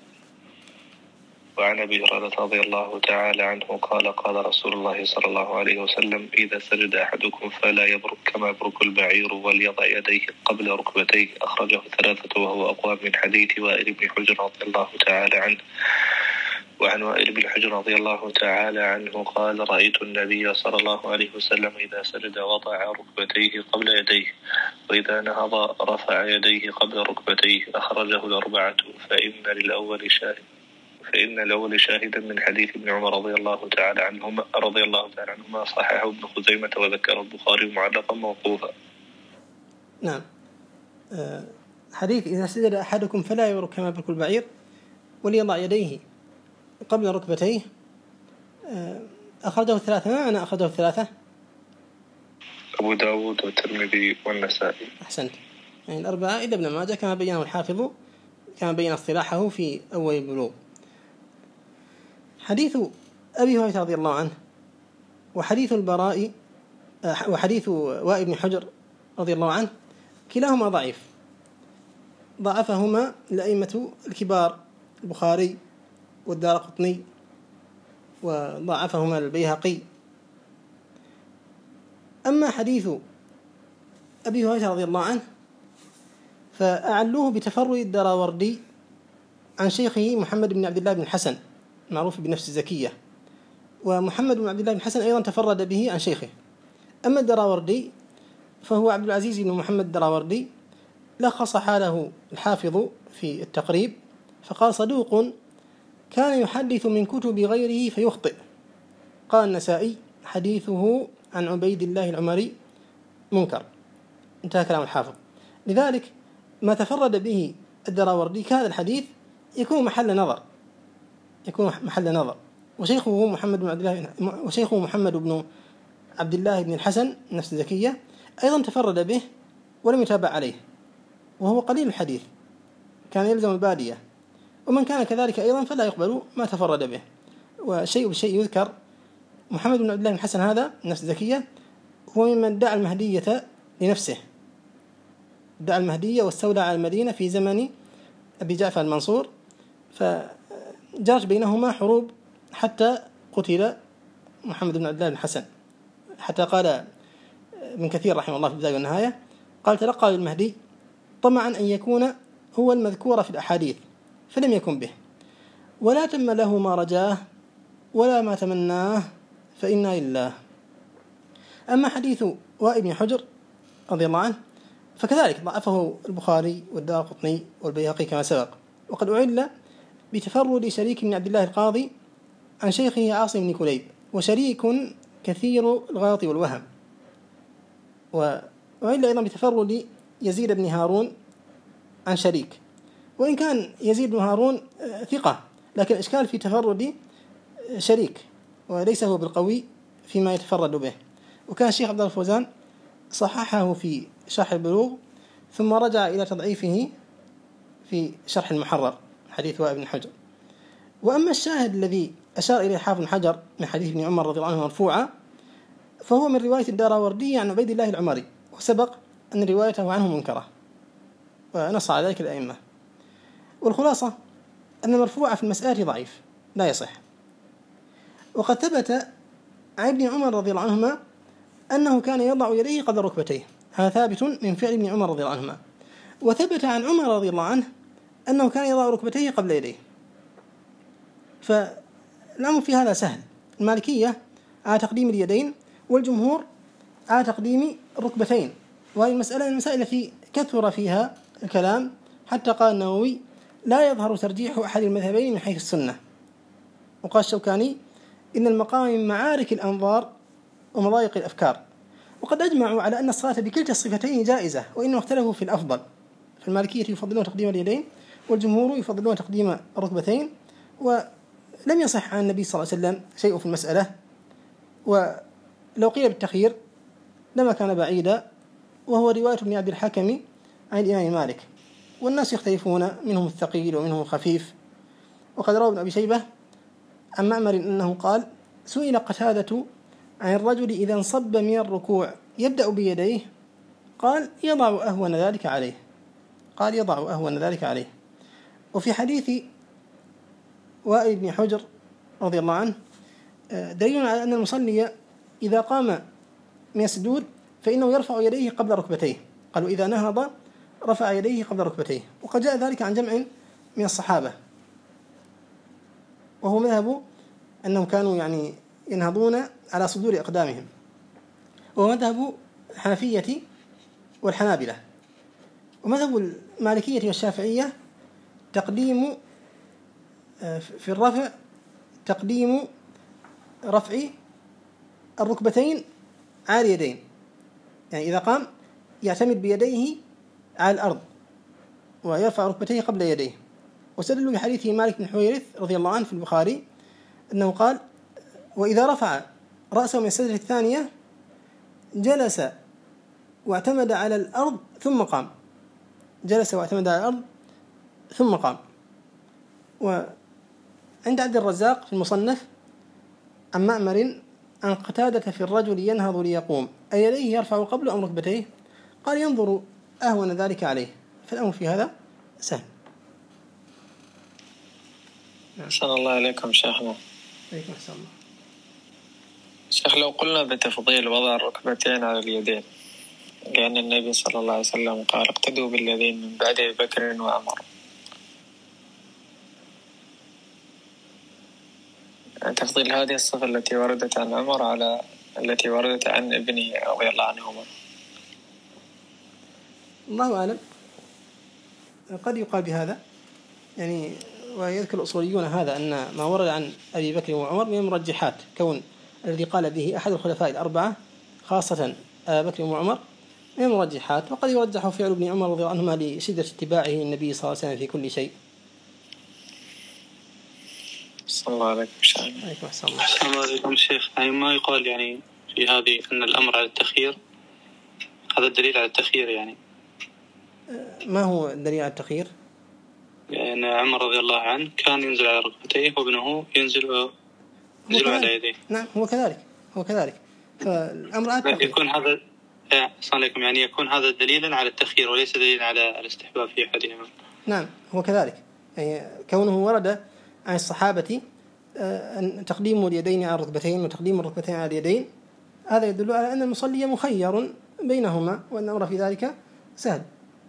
وعن أبي هريرة رضي الله تعالى عنه قال قال رسول الله صلى الله عليه وسلم إذا سجد أحدكم فلا يبرك كما يبرك البعير وليضع يديه قبل ركبتيه. أخرجه 3 وهو أقوى من حديث وائل بن حجر رضي الله تعالى عنه. وعن وائل بن حجر رضي الله تعالى عنه قال رأيت النبي صلى الله عليه وسلم إذا سجد وضع ركبتيه قبل يديه، وإذا نهض رفع يديه قبل ركبتيه. أخرجه 4. فإن الأول شاهدا من حديث ابن عمر رضي الله تعالى عنهما صححه ابن خزيمة وذكره البخاري معلقا موقوفا. نعم. حديث إذا سجد أحدكم فلا يبرك كما يبرك البعير وليضع يديه قبل ركبتيه، أخرجه 3. ما معنى أخرجه 3؟ أبو داود والترمذي والنسائي. أحسنت. يعني 4 إلا ابن ماجه كما بينه الحافظ، كما بين اصطلاحه في أول البلوغ. حديث أبي هريرة رضي الله عنه وحديث البراء وحديث وائل بن حجر رضي الله عنه كلاهما ضعيف، ضعفهما الأئمة الكبار البخاري والدارقطني، وضعفهما البيهقي. أما حديث أبي هريرة رضي الله عنه فأعلوه بتفرد الدراوردي عن شيخه محمد بن عبد الله بن الحسن معروف بنفس الزكية، ومحمد بن عبد الله بن الحسن أيضا تفرد به عن شيخه. أما الدراوردي فهو عبد العزيز بن محمد الدراوردي، لخص حاله الحافظ في التقريب فقال صدوق كان يحدث من كتب غيره فيخطئ. قال النسائي حديثه عن عبيد الله العمري منكر. انتهى كلام الحافظ. لذلك ما تفرد به الدراوردي كهذا الحديث يكون محل نظر، وشيخه محمد بن عبد الله بن الحسن نفس الزكية أيضا تفرد به ولم يتابع عليه، وهو قليل الحديث كان يلزم البادية، ومن كان كذلك أيضا فلا يقبل ما تفرد به. وشيء بالشيء يذكر محمد بن عبد الله بن الحسن هذا نفس الزكية هو ممن دعا المهدية لنفسه، دعا المهدية واستولى على المدينة في زمن أبي جعفر المنصور، فجرت بينهما حروب حتى قتل محمد بن عبد الله بن الحسن، حتى قال ابن كثير رحمه الله في البداية والنهاية قال تلقى المهدي طمعا أن يكون هو المذكور في الأحاديث فلم يكن به، ولا تم له ما رجاه ولا ما تمناه فإنا لله. أما حديث وائل بن حجر رضي الله عنه فكذلك ضعفه البخاري والدارقطني والبيهقي كما سبق، وقد أعل بتفرد شريك بن عبد الله القاضي عن شيخه عاصم بن كليب، وشريك كثير الغلط والوهم. وأعل أيضا بتفرد يزيد بن هارون عن شريك، وإن كان يزيد بن هارون ثقة، لكن الإشكال في تفرد شريك وليس هو بالقوي فيما يتفرد به. وكان الشيخ عبد الله الفوزان صححه في شرح البلوغ ثم رجع إلى تضعيفه في شرح المحرر حديث وائل بن حجر. وأما الشاهد الذي أشار إليه حافظ بن حجر من حديث ابن عمر رضي الله عنه مرفوعا فهو من رواية الدراوردي عن عبيد الله العمري، وسبق أن روايته عنه منكرة ونص على ذلك الأئمة. والخلاصة أن المرفوع في المسألة ضعيف لا يصح. وقد ثبت عن ابن عمر رضي الله عنهما أنه كان يضع يديه قبل ركبتيه. هذا ثابت من فعل ابن عمر رضي الله عنهما. وثبت عن عمر رضي الله عنه أنه كان يضع ركبتيه قبل يديه. فالأمر في هذا سهل. المالكية على تقديم اليدين، والجمهور على تقديم الركبتين. وهذه المسألة من المسائل التي كثر فيها الكلام، حتى قال النووي: لا يظهر ترجيح أحد المذهبين من حيث السنة. وقال الشوكاني: إن المقام من معارك الأنظار ومضايق الأفكار. وقد أجمعوا على أن الصلاة بكلتا الصفتين جائزة، وإنهم اختلفوا في الأفضل. فالمالكية يفضلون تقديم اليدين، والجمهور يفضلون تقديم الركبتين. ولم يصح عن النبي صلى الله عليه وسلم شيء في المسألة، ولو قيل بالتخيير لما كان بعيدا، وهو رواية ابن عبد الحكم عن الإمام مالك. والناس يختلفون، منهم الثقيل ومنهم الخفيف. وقد روى ابن أبي شيبة عن معمر أنه قال: سئل قتادة عن الرجل إذا انصب من الركوع يبدأ بيديه، قال: يضع أهون ذلك عليه. قال: يضع أهون ذلك عليه. وفي حديث وائل بن حجر رضي الله عنه دليل على أن المصلي إذا قام من السجود فإنه يرفع يديه قبل ركبتيه. قالوا: إذا نهض رفع يديه قبل ركبتيه. وقد جاء ذلك عن جمع من الصحابة، وهو مذهب أنهم كانوا ينهضون على صدور أقدامهم، وهو مذهب الحنفية والحنابلة. ومذهب المالكية والشافعية تقديم في الرفع تقديم رفع الركبتين على اليدين، يعني إذا قام يعتمد بيديه على الأرض ويرفع ركبتيه قبل يديه. واستدلوا بحديث مالك بن حويرث رضي الله عنه في البخاري أنه قال: وإذا رفع رأسه من السجدة الثانية جلس واعتمد على الأرض ثم قام. جلس واعتمد على الأرض ثم قام. وعند عبد الرزاق في المصنف عن معمر عن قتادة في الرجل ينهض ليقوم أيديه يرفع قبل أم ركبتيه؟ قال: ينظر أهون ذلك عليه. فالأمر في هذا سهل. أحسن الله عليكم شيخنا. عليكم السلام. شيخ، لو قلنا بتفضيل وضع الركبتين على اليدين، لأن النبي صلى الله عليه وسلم قال: اقتدوا بالذين من بعد أبي بكر وعمر، تفضيل هذه الصفة التي وردت عن عمر على التي وردت عن ابنه رضي الله عنهما. الله أعلم، قد يقال بهذا، ويذكر الأصوليون هذا أن ما ورد عن أبي بكر وعمر من المرجحات، كون الذي قال به أحد الخلفاء الأربعة خاصة أبي بكر وعمر من المرجحات. وقد يرجح فعل ابن عمر رضي الله عنهما لشدة اتباعه النبي صلى الله عليه وسلم في كل شيء. صلى الله عليكم شيخ. السلام عليكم شيخ. ما يقال في هذه أن الأمر على التخيير، هذا الدليل على التخيير ما هو الدليل على التخيير؟ لأن عمر رضي الله عنه كان ينزل على ركبتيه وابنه ينزل على يديه. نعم، هو كذلك. فالأمر على التخيير. يكون هذا السلام عليكم يكون هذا دليلا على التخيير وليس دليلا على الاستحباب في أحدهما. نعم، هو كذلك. كونه ورد عن الصحابة أن تقديم اليدين على الركبتين وتقديم الركبتين على اليدين، هذا يدل على أن المصلي مخير بينهما، وأن الأمر في ذلك سهل.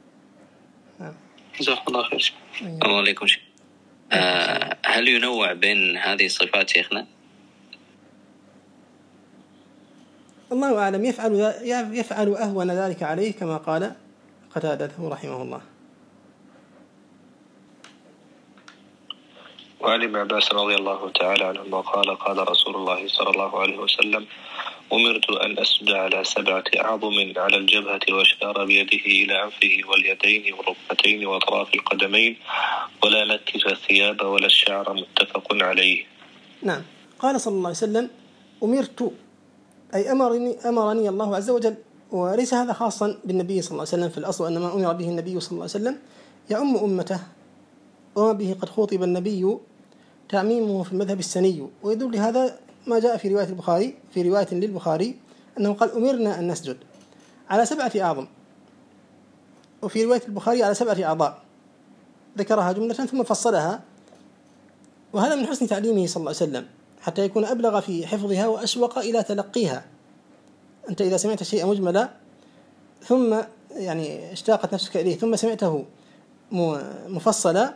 جزاك الله خير. الله عليكم شيخ. هل ينوع بين هذه الصفات شيخنا؟ الله أعلم. يفعل أهون ذلك عليه كما قال قتادة رحمه الله. وعن ابن عباس رضي الله تعالى عنهما قال: قال رسول الله صلى الله عليه وسلم: أمرت أن أسجد على 7 أعظم على الجبهة، وأشار بيده إلى أنفه واليدين والركبتين وأطراف القدمين، ولا نكس الثياب ولا الشعر. متفق عليه. نعم، قال صلى الله عليه وسلم: أمرت، أي أمرني الله عز وجل. وليس هذا خاصا بالنبي صلى الله عليه وسلم، في الأصل أن ما أمر به النبي صلى الله عليه وسلم يعم أمته، وما به قد خطب النبي تعميمه في المذهب السني. ويدل لهذا ما جاء في رواية البخاري، في رواية للبخاري أنه قال: أمرنا أن نسجد على 7 أعظم، وفي رواية البخاري على 7 أعضاء، ذكرها جملة ثم فصلها. وهذا من حسن تعليمه صلى الله عليه وسلم، حتى يكون أبلغ في حفظها وأشوق إلى تلقيها. أنت إذا سمعت شيئا مجملا ثم يعني اشتاقت نفسك إليه ثم سمعته مفصلا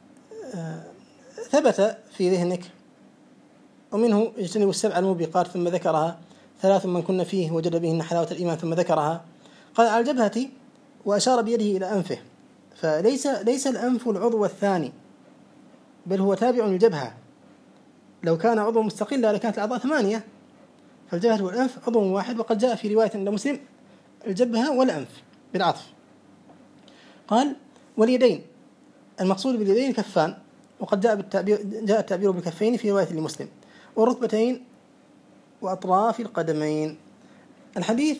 ثبت في ذهنك. ومنه اجتنبوا السبع الموبقات ثم ذكرها، 3 من كن فيه وجد بهن حلاوة الإيمان ثم ذكرها. قال على الجبهة وأشار بيده إلى أنفه، فليس الأنف العضو الثاني بل هو تابع للجبهة. لو كان عضو مستقلا لكانت الأعضاء 8، فالجبهة والأنف عضو واحد. وقد جاء في رواية عند مسلم الجبهة والأنف بالعطف. قال واليدين، المقصود باليدين الكفان، وقد جاء التعبير بالكفين في رواية لمسلم، والركبتين وأطراف القدمين. الحديث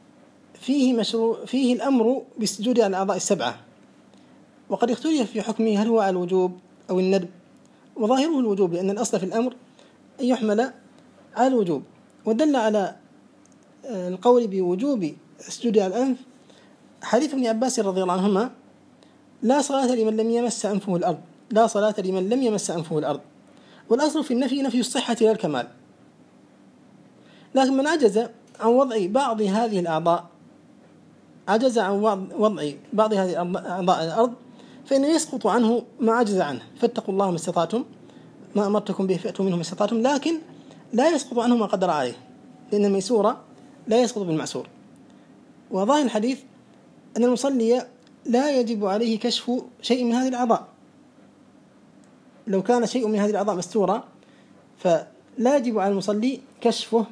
فيه الأمر بالسجود على الأعضاء 7، وقد اختلف في حكمه هل هو على الوجوب أو الندب، وظاهره الوجوب لأن الأصل في الأمر أن يحمل على الوجوب. ودل على القول بوجوب السجود على الأنف حديث ابن عباس رضي الله عنهما: لا صلاة لمن لم يمس أنفه الأرض، لا صلاة لمن لم يمس أنفه الأرض. والأصل في النفي نفي الصحة لا الكمال. لكن من عجز عن وضع بعض هذه الأعضاء، عجز عن وضع بعض هذه الأعضاء على الأرض، فإنه يسقط عنه ما عجز عنه. فاتقوا الله ما استطعتم، ما أمرتكم به فأتوا منه ما استطعتم، لكن لا يسقط عنه ما قدر عليه، لأن الميسور لا يسقط بالمعسور. وظاهر الحديث أن المصلي لا يجب عليه كشف شيء من هذه الأعضاء. لو كان شيء من هذه الأعضاء مستورة فلا يجب على المصلي كشفه،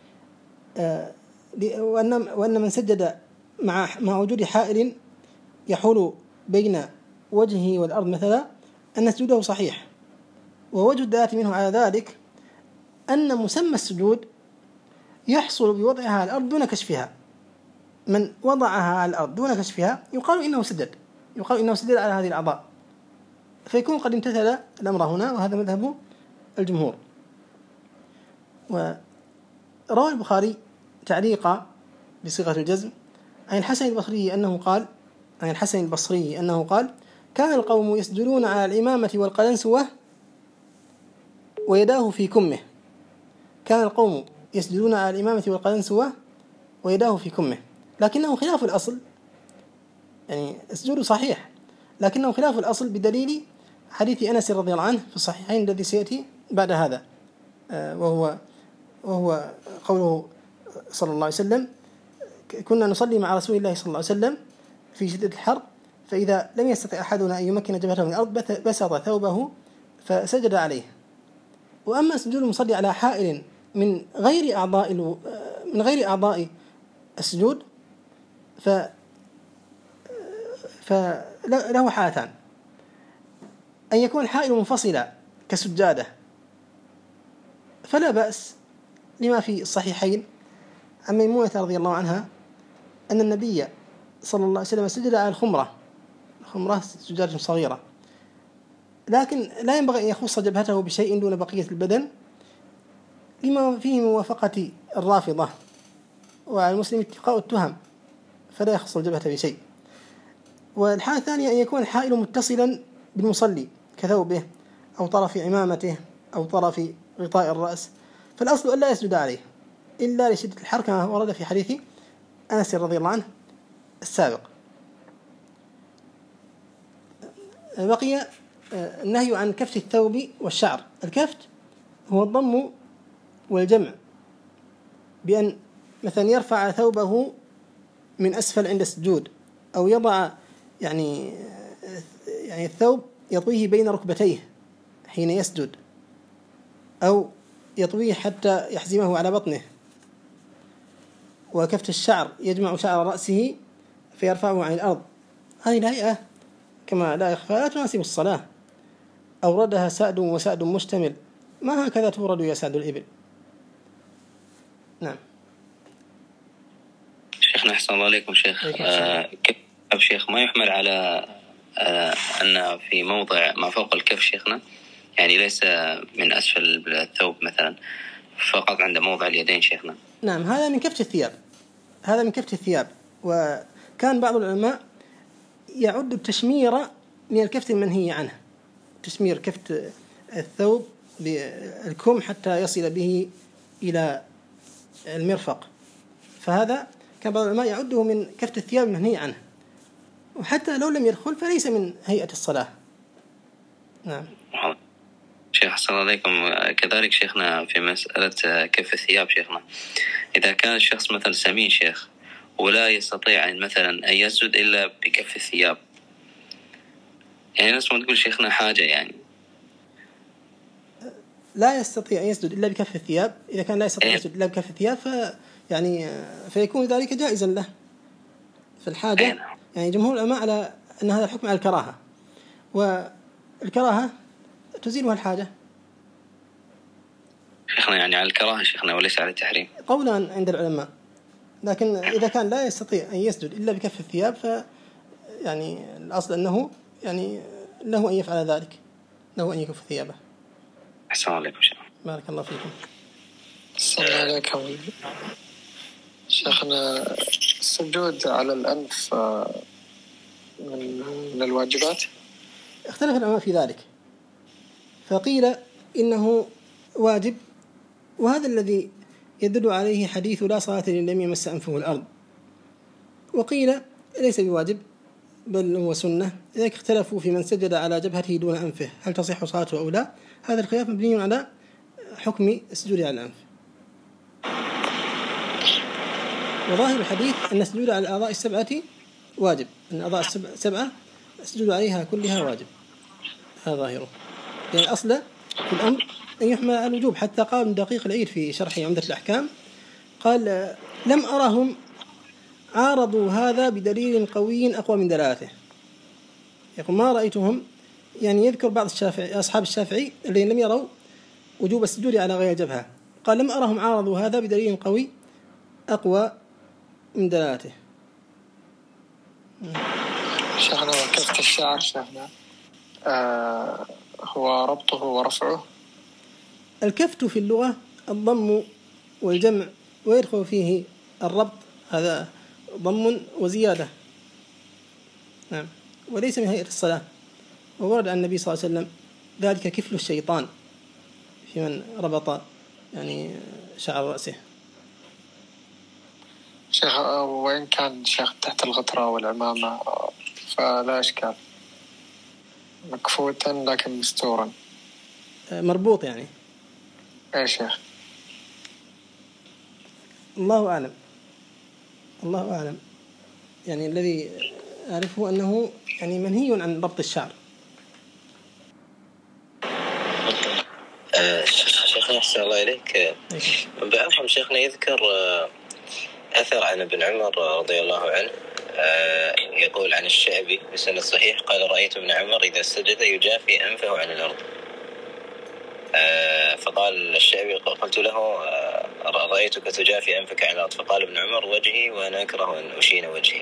وأن من سجد مع وجود حائل يحول بين وجهه والأرض مثلا أن سجوده صحيح. ووجه الدلالة منه على ذلك أن مسمى السجود يحصل بوضعها على الأرض دون كشفها. من وضعها على الأرض دون كشفها يقال إنه سجد على هذه الأعضاء، فيكون قد امتثل الأمر هنا، وهذا مذهب الجمهور. وروى البخاري تعليقا بصيغة الجزم عن الحسن البصري أنه قال: كان القوم يسجدون على الإمامة والقلنسوة ويداه في كمه. كان القوم يسجدون على الإمامة والقلنسوة ويداه في كمه، لكنه خلاف الأصل. يعني السجود صحيح لكنه خلاف الأصل بدليل حديث أنس رضي الله عنه في الصحيحين الذي سيأتي بعد هذا، وهو قوله صلى الله عليه وسلم: كنا نصلي مع رسول الله صلى الله عليه وسلم في شدة الحر، فإذا لم يستطع أحدنا أن يمكن جبهته من الأرض بسط ثوبه فسجد عليه. وأما سجود المصلي على حائل من غير أعضاء السجود فله حالتان: أن يكون حائل منفصلا كسجادة فلا بأس، لما في الصحيحين عن ميمونة رضي الله عنها أن النبي صلى الله عليه وسلم سجد على الخمرة سجادة صغيرة، لكن لا ينبغي أن يخص جبهته بشيء دون بقية البدن، لما فيه موافقة الرافضة، وعلى المسلم اتقاء التهم، فلا يخص الجبهة بشيء. والحالة الثانية أن يكون الحائل متصلا بالمصلي كثوبه أو طرف عمامته أو طرف غطاء الرأس، فالأصل ألا يسجد عليه إلا لشدة الحر كما ورد في حديث أنس رضي الله عنه السابق. بقي النهي عن كفت الثوب والشعر. الكفت هو الضم والجمع، بأن مثلا يرفع ثوبه من أسفل عند السجود، أو يضع يعني الثوب يطويه بين ركبتيه حين يسجد، أو يطويه حتى يحزمه على بطنه. وكفت الشعر يجمع شعر رأسه فيرفعه عن الأرض. هذه الهيئة كما لا يخفى لا تناسب الصلاة، أوردها سعد وسعد مشتمل، ما هكذا تورد يا سعد الإبل. نعم. شيخنا أحسن الله عليكم شيخ. كف شيخ ما يحمل على أن في موضع ما فوق الكف شيخنا، يعني ليس من أسفل الثوب مثلا، فقط عند موضع اليدين شيخنا. نعم، هذا من كفت الثياب. وكان بعض العلماء يعد التشمير من الكفت المنهي عنه، تشمير كفت الثوب بالكم حتى يصل به إلى المرفق، فهذا كان بعض العلماء يعده من كفة الثياب المنهي عنه، وحتى لو لم يدخل فليس من هيئة الصلاة. نعم. شيخ أحسن عليكم. كذلك شيخنا في مسألة كف الثياب شيخنا، إذا كان الشخص مثلا سمين شيخ ولا يستطيع مثلا أن يسجد إلا بكف الثياب، يعني ناس ما تقول شيخنا حاجة يعني لا يستطيع أن يسجد إلا بكف الثياب، إذا كان لا يستطيع أن يسجد إلا بكف الثياب فيكون ذلك جائزا له في الحاجة. يعني جمهور العلماء على أن هذا الحكم على الكراهة، والكراهة تزيلها الحاجة شيخنا، يعني على الكراهة شيخنا وليس على التحريم قولا عند العلماء. لكن إذا كان لا يستطيع أن يسجد إلا بكف الثياب يعني الأصل أنه يعني له أن يفعل ذلك، له أن يكف ثيابه. السلام عليكم شيخ. بارك الله فيكم. السلام عليكم شيخنا. السجود على الأنف من الواجبات؟ اختلف العلماء في ذلك، فقيل إنه واجب، وهذا الذي يدل عليه حديث لا صلاة لمن لم يمس أنفه الأرض، وقيل ليس بواجب بل هو سنة. لذلك اختلفوا في من سجد على جبهته دون أنفه هل تصح صلاته أو لا. هذا الخلاف مبني على حكم السجود على الأنف، وظاهر الحديث أن السجود على الأعضاء السبعة واجب، أن الأعضاء السبعة السجود عليها كلها واجب، هذا ظاهره. يعني الأصل في الأمر أن يحمل على الوجوب، حتى قال ابن دقيق العيد في شرح عمدة الأحكام قال لم أرهم عارضوا هذا بدليل قوي أقوى من دلالته. يقول ما رأيتهم، يعني يذكر بعض أصحاب الشافعي الذين لم يروا وجوب السجود على غير الجبهة، قال لم أرهم عارضوا هذا بدليل قوي أقوى من دلالته. شيخنا وكفة الشعر شيخنا هو ربطه ورفعه؟ الكفت في اللغة الضم والجمع، ويدخل فيه الربط، هذا ضم وزيادة. نعم، وليس من هيئة الصلاة. وورد عن النبي صلى الله عليه وسلم ذلك كفل الشيطان في من ربط يعني شعر رأسه. شيخ وإن كان شيخ تحت الغطرة والعمامة فلا إشكال، مكفوتا لكن مستورا، مربوط يعني. أي شيخ؟ الله أعلم، الله أعلم. يعني الذي أعرفه أنه يعني منهي عن ربط الشعر. شيخنا أحسن الله إليك. بعضهم شيخنا يذكر أثر عن ابن عمر رضي الله عنه يقول عن الشعبي بسند صحيح قال رأيت ابن عمر إذا سجد يجافي أنفه عن الأرض. فقال الشعبي قلت له رأيتك تجافي أنفك عن الأرض، فقال ابن عمر وجهي وأنا أكره أن أشين وجهي.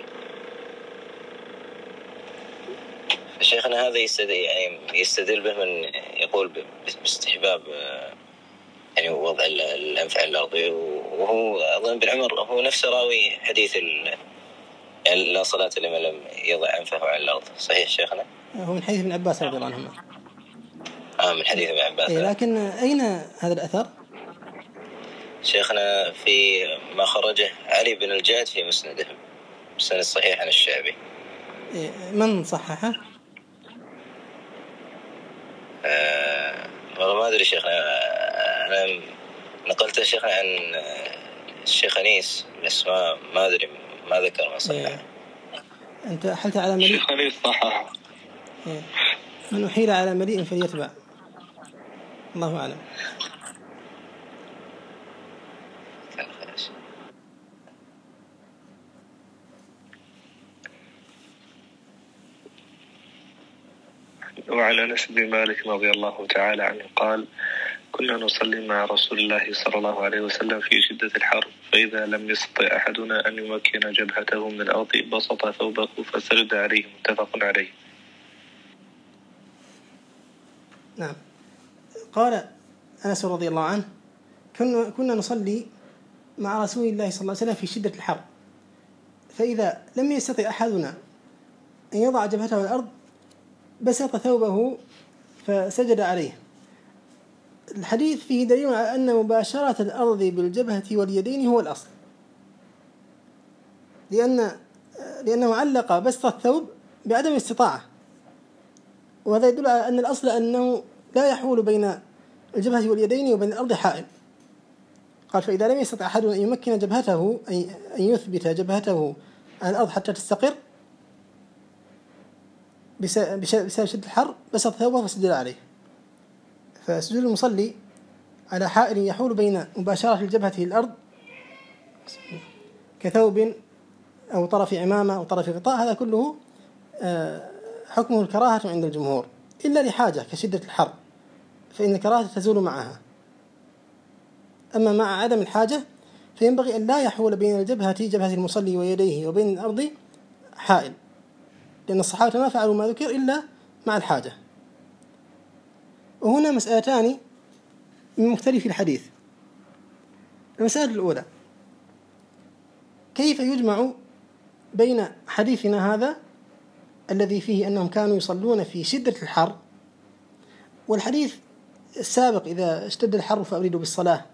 شيخنا هذا يستدل به من يقول باستحباب يعني وضع الأنف على الأرض، وهو أظن ابن عمر هو نفسه راوي حديث يعني لا صلاة لمن لم يضع أنفه على الأرض. صحيح شيخنا؟ هو من حديث ابن عباس رضي الله عنهما. من حديث ابن عباس. لكن أين هذا الأثر؟ شيخنا في ما خرجه علي بن الجاد في مسنده بسند صحيح عن الشعبي. من صححه؟ والله ما أدري شيخنا، أنا نقلت شيخنا عن الشيخ أنيس الأسماء، ما أدري ما ذكر ما صححه. أنت أحلت على مليء؟ الشيخ أنيس صححه. من أحيل على مليء فليتبع، الله أعلم. وعن أنس بن مالك رضي الله تعالى عنه قال كنا نصلي مع رسول الله صلى الله عليه وسلم في شدة الحر، فإذا لم يستطع أحدنا أن يمكن جبهته من الأرض بسط ثوبه فسجد عليه، متفق عليه. نعم. قال أنس رضي الله عنه كنا نصلي مع رسول الله صلى الله عليه وسلم في شدة الحر، فإذا لم يستطع أحدنا أن يضع جبهته على الأرض بسط ثوبه فسجد عليه. الحديث فيه دليل على أن مباشرة الأرض بالجبهة واليدين هو الأصل، لأنه علق بسط الثوب بعدم الاستطاعة، وهذا يدل على أن الأصل أنه لا يحول بين الجبهة واليدين وبين الأرض حائل. قال: فإذا لم يستطع أحد أن يمكن جبهته، أن يثبت جبهته على الأرض حتى تستقر بسبب شدة الحر، بسط ثوبه فسجد عليه. فسجود المصلي على حائل يحول بين مباشرة الجبهة للأرض كثوب أو طرف عمامة أو طرف غطاء، هذا كله حكمه الكراهة عند الجمهور، إلا لحاجة كشدة الحر، فإن الكراهة تزول معها. أما مع عدم الحاجة فينبغي أن لا يحول بين جبهة المصلي ويديه وبين الأرض حائل، لأن الصحابة ما فعلوا ما ذكر إلا مع الحاجة. وهنا مسألتان من مختلف الحديث. المسألة الأولى: كيف يجمع بين حديثنا هذا الذي فيه أنهم كانوا يصلون في شدة الحر والحديث السابق: إذا اشتد الحر فأبردوا بالصلاة؟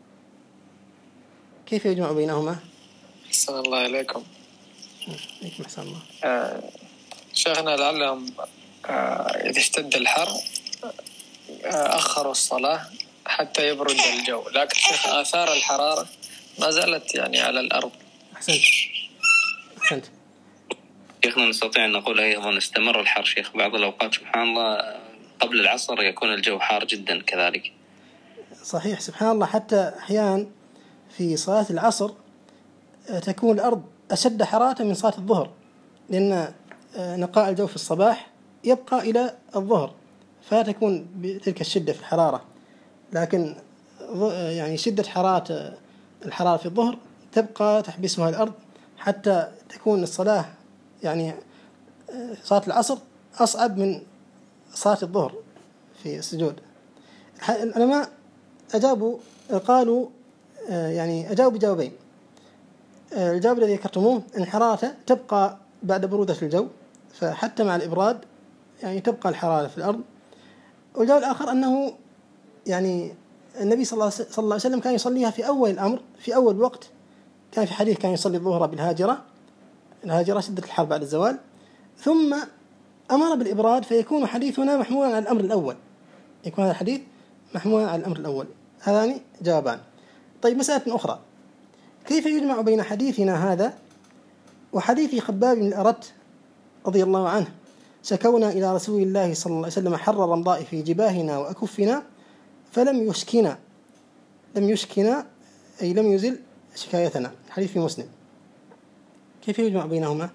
كيف يجمع بينهما؟ أحسن الله إليكم. عليكم أحسن الله. شيخنا لعلهم إذا اشتد الحر أخروا الصلاة حتى يبرد الجو، لكن شيخ آثار الحرارة ما زالت يعني على الأرض. أحسنت. شيخنا نستطيع أن نقول أيضا استمر الحر شيخ بعض الأوقات سبحان الله قبل العصر يكون الجو حار جدا كذلك. صحيح سبحان الله، حتى أحيانا في صلاة العصر تكون الأرض أشد حرارة من صلاة الظهر، لأن نقاء الجو في الصباح يبقى إلى الظهر فتكون بتلك الشدة في الحرارة، لكن يعني شدة الحرارة في الظهر تبقى تحبسها الأرض حتى تكون الصلاة يعني صلاة العصر أصعب من صلاة الظهر في السجود. العلماء قالوا يعني أجابوا بجوابين. الجواب الذي ذكرتموه أن الحرارة تبقى بعد برودة الجو، فحتى مع الإبراد يعني تبقى الحرارة في الأرض. والجواب الآخر أنه يعني النبي صلى الله عليه وسلم كان يصليها في أول الأمر، في أول وقت. كان في حديث كان يصلي الظهر بالهاجرة، الهاجرة شدة الحر بعد الزوال، ثم أمر بالإبراد، فيكون حديثنا محمولا على الأمر الأول، يكون هذا الحديث محمولا على الأمر الأول. هذان جوابان. طيب مسألة أخرى: كيف يجمع بين حديثنا هذا وحديث خباب بن الأرت رضي الله عنه: شكونا إلى رسول الله صلى الله عليه وسلم حر الرمضاء في جباهنا وأكفنا فلم يشكنا أي لم يزل شكايتنا. حديث في مسلم. كيف يجمع بينهما؟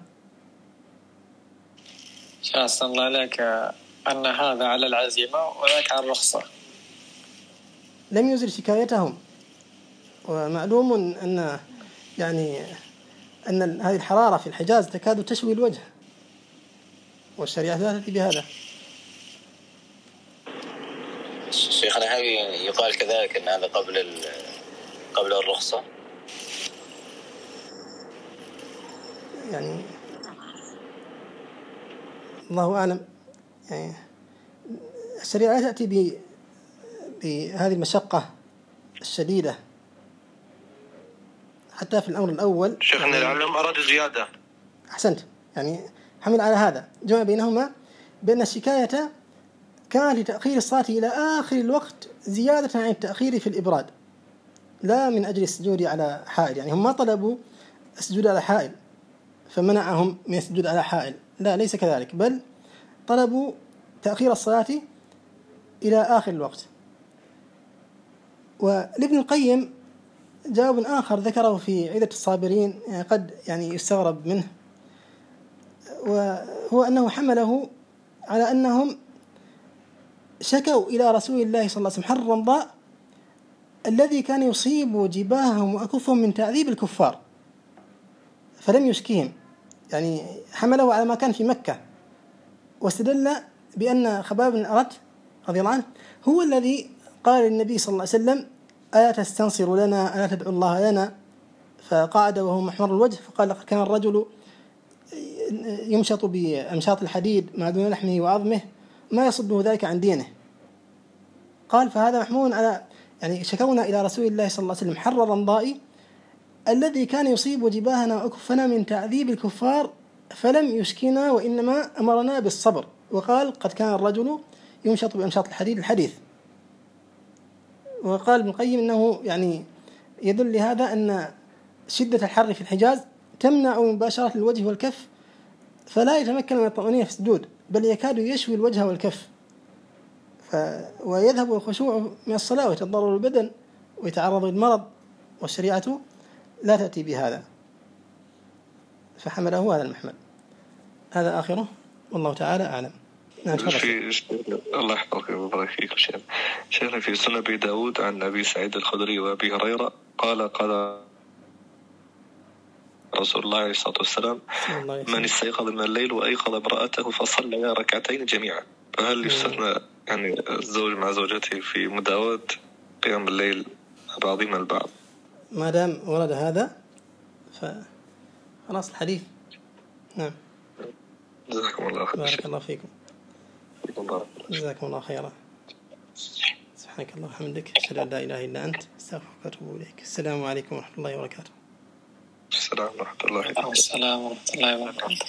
أحسن الله عليك أن هذا على العزيمة وذاك على الرخصة. لم يزل شكايتهم، ومعلوم أن هذه الحرارة في الحجاز تكاد تشوي الوجه، والشريعة لا تأتي بهذا. شيخنا هل يقال كذلك أن هذا قبل الرخصة؟ يعني الله أعلم. يعني الشريعة لا تأتي بهذه المشقة الشديدة حتى في الأمر الأول. شيخنا العلم أراد زيادة. أحسنت. يعني حمل على هذا جمع بينهما بأن الشكاية كانت لتأخير الصلاة إلى آخر الوقت زيادة عن التأخير في الإبراد، لا من أجل السجود على حائل. يعني هم ما طلبوا السجود على حائل فمنعهم من السجود على حائل، لا، ليس كذلك، بل طلبوا تأخير الصلاة إلى آخر الوقت. ولابن القيم جواب آخر ذكره في عدة الصابرين، يعني قد يستغرب منه، وهو أنه حمله على أنهم شكوا إلى رسول الله صلى الله عليه وسلم حر الرمضاء الذي كان يصيب جباههم وأكفهم من تعذيب الكفار فلم يشكيهم، يعني حمله على ما كان في مكة، واستدل بأن خباب بن الأرت رضي الله عنه هو الذي قال للنبي صلى الله عليه وسلم: ألا تستنصر لنا، ألا تدعو الله لنا؟ فقعد وهو محمر الوجه فقال: لقد كان الرجل يمشط بأمشاط الحديد ما دون لحمه وعظمه ما يصده ذلك عن دينه. قال فهذا محمول على يعني شكونا إلى رسول الله صلى الله عليه وسلم حر الرمضاء الذي كان يصيب جباهنا وأكفنا من تعذيب الكفار فلم يشكنا وإنما أمرنا بالصبر. وقال قد كان الرجل يمشط بأمشاط الحديد الحديث. وقال ابن القيم أنه يعني يدل لهذا أن شدة الحر في الحجاز تمنع مباشرة الوجه والكف فلا يتمكن من الطمأنينة في السجود بل يكاد يشوي الوجه والكف ويذهب الخشوع من الصلاة ويتضرر البدن ويتعرض للمرض والشريعة لا تأتي بهذا فحمله هذا المحمل. هذا آخره والله تعالى أعلم. الله يحفظك ويبارك فيك شيخنا في سنن أبي داود عن أبي سعيد الخدري وأبي هريرة قال رسول الله عليه الصلاة والسلام من استيقظ من الليل وأيقظ امرأته فصلى ركعتين جميعا فهل يستثنى يعني الزوج مع زوجته في مداواة قيام الليل بعضهم البعض؟ ما دام ورد هذا فخلاص الحديث. نعم. جزاكم الله خير. بارك الله فيكم. جزاكم الله خيرا. سبحانك اللهم وبحمدك أشهد أن لا إله إلا أنت أستغفرك وأتوب إليك. السلام عليكم ورحمة الله وبركاته. السلام ورحمة الله وبركاته.